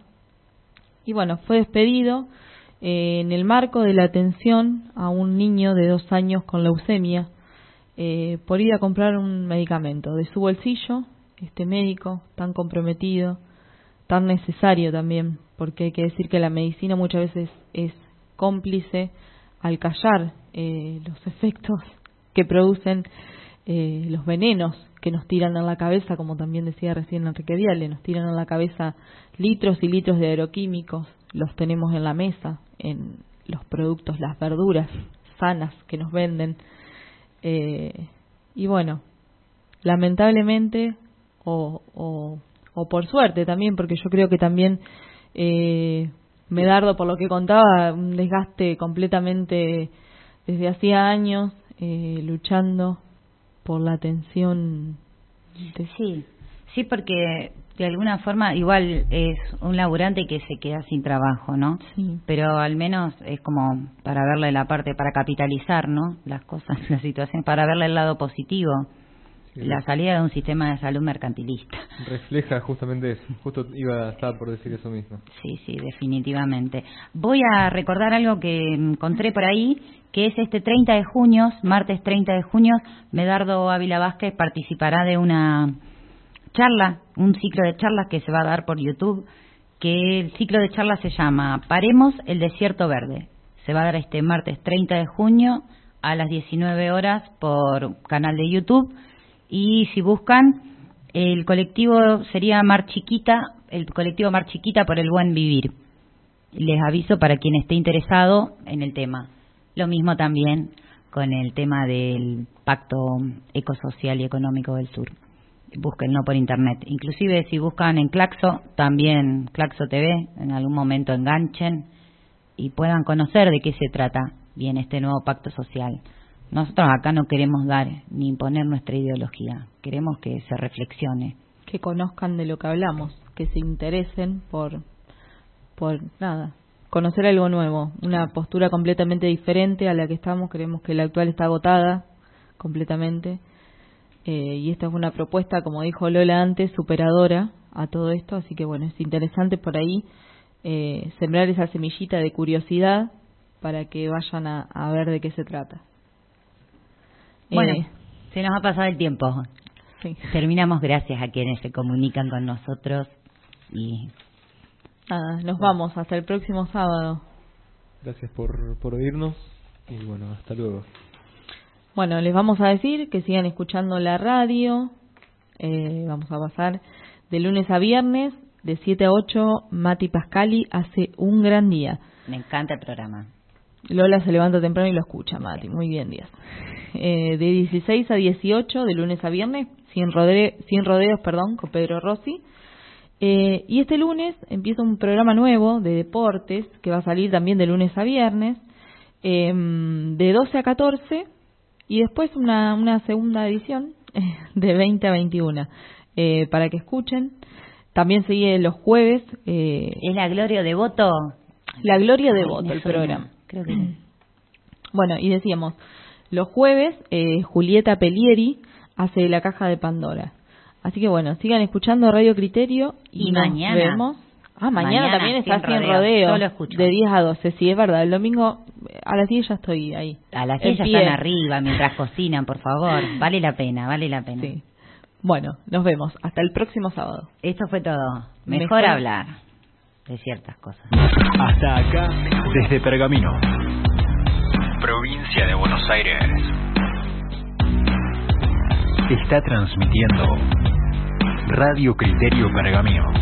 Y bueno, fue despedido eh, en el marco de la atención a un niño de dos años con leucemia eh, por ir a comprar un medicamento de su bolsillo. Este médico tan comprometido, tan necesario también, porque hay que decir que la medicina muchas veces es cómplice al callar eh, los efectos que producen eh, los venenos que nos tiran en la cabeza, como también decía recién Enrique Viale, nos tiran en la cabeza litros y litros de agroquímicos, los tenemos en la mesa, en los productos, las verduras sanas que nos venden. Eh, y bueno, lamentablemente, o, o, o por suerte también, porque yo creo que también eh, Medardo, por lo que contaba, un desgaste completamente desde hacía años, eh, luchando por la atención. De... Sí, sí, porque de alguna forma igual es un laburante que se queda sin trabajo, ¿no? Sí. Pero al menos es como para verle la parte, para capitalizar, ¿no? Las cosas, la situación, para verle el lado positivo. Sí, la salida de un sistema de salud mercantilista. Refleja justamente eso. Justo iba a estar por decir eso mismo. Sí, sí, definitivamente. Voy a recordar algo que encontré por ahí, que es este treinta de junio, martes treinta de junio, Medardo Ávila Vázquez participará de una charla, un ciclo de charlas que se va a dar por YouTube, que el ciclo de charlas se llama Paremos el Desierto Verde. Se va a dar este martes treinta de junio a las diecinueve horas por canal de YouTube. Y si buscan, el colectivo sería Mar Chiquita, el colectivo Mar Chiquita por el Buen Vivir. Les aviso para quien esté interesado en el tema. Lo mismo también con el tema del Pacto Ecosocial y Económico del Sur. Búsquenlo por internet. Inclusive si buscan en Claxo, también Claxo T V, en algún momento enganchen y puedan conocer de qué se trata bien este nuevo pacto social. Nosotros acá no queremos dar ni imponer nuestra ideología, queremos que se reflexione. Que conozcan de lo que hablamos, que se interesen por, por nada, conocer algo nuevo, una postura completamente diferente a la que estamos. Creemos que la actual está agotada completamente eh, y esta es una propuesta, como dijo Lola antes, superadora a todo esto, así que bueno, es interesante por ahí eh, sembrar esa semillita de curiosidad para que vayan a, a ver de qué se trata. Bueno, eh, se nos ha pasado el tiempo. Sí. Terminamos, gracias a quienes se comunican con nosotros y nada, nos vamos hasta el próximo sábado. Gracias por, por oírnos y bueno, hasta luego. Bueno, les vamos a decir que sigan escuchando la radio. Eh, vamos a pasar de lunes a viernes de siete a ocho. Mati Pascali hace un gran día. Me encanta el programa. Lola se levanta temprano y lo escucha, Mati. Muy bien, Díaz. Eh, de dieciséis a dieciocho, de lunes a viernes, sin, rodre, sin rodeos, perdón, con Pedro Rossi. Eh, y este lunes empieza un programa nuevo de deportes que va a salir también de lunes a viernes, eh, de doce a catorce, y después una, una segunda edición eh, de veinte a veintiuno, eh, para que escuchen. También sigue los jueves. Eh, ¿Es la Gloria de Voto? La Gloria de Voto, el programa. Creo que sí. Bueno, y decíamos, los jueves eh, Julieta Pelieri hace La Caja de Pandora. Así que bueno, sigan escuchando Radio Criterio y, y nos mañana. vemos. Ah, mañana, mañana también está Sin Rodeo, Yo lo escucho. De diez a doce, sí, es verdad. El domingo a las diez ya estoy ahí. A las diez ya están arriba mientras cocinan, por favor. Vale la pena, vale la pena. Sí. Bueno, nos vemos. Hasta el próximo sábado. Esto fue todo. Mejor, Mejor hablar de ciertas cosas. Hasta acá, desde Pergamino, provincia de Buenos Aires, está transmitiendo Radio Criterio Pergamino.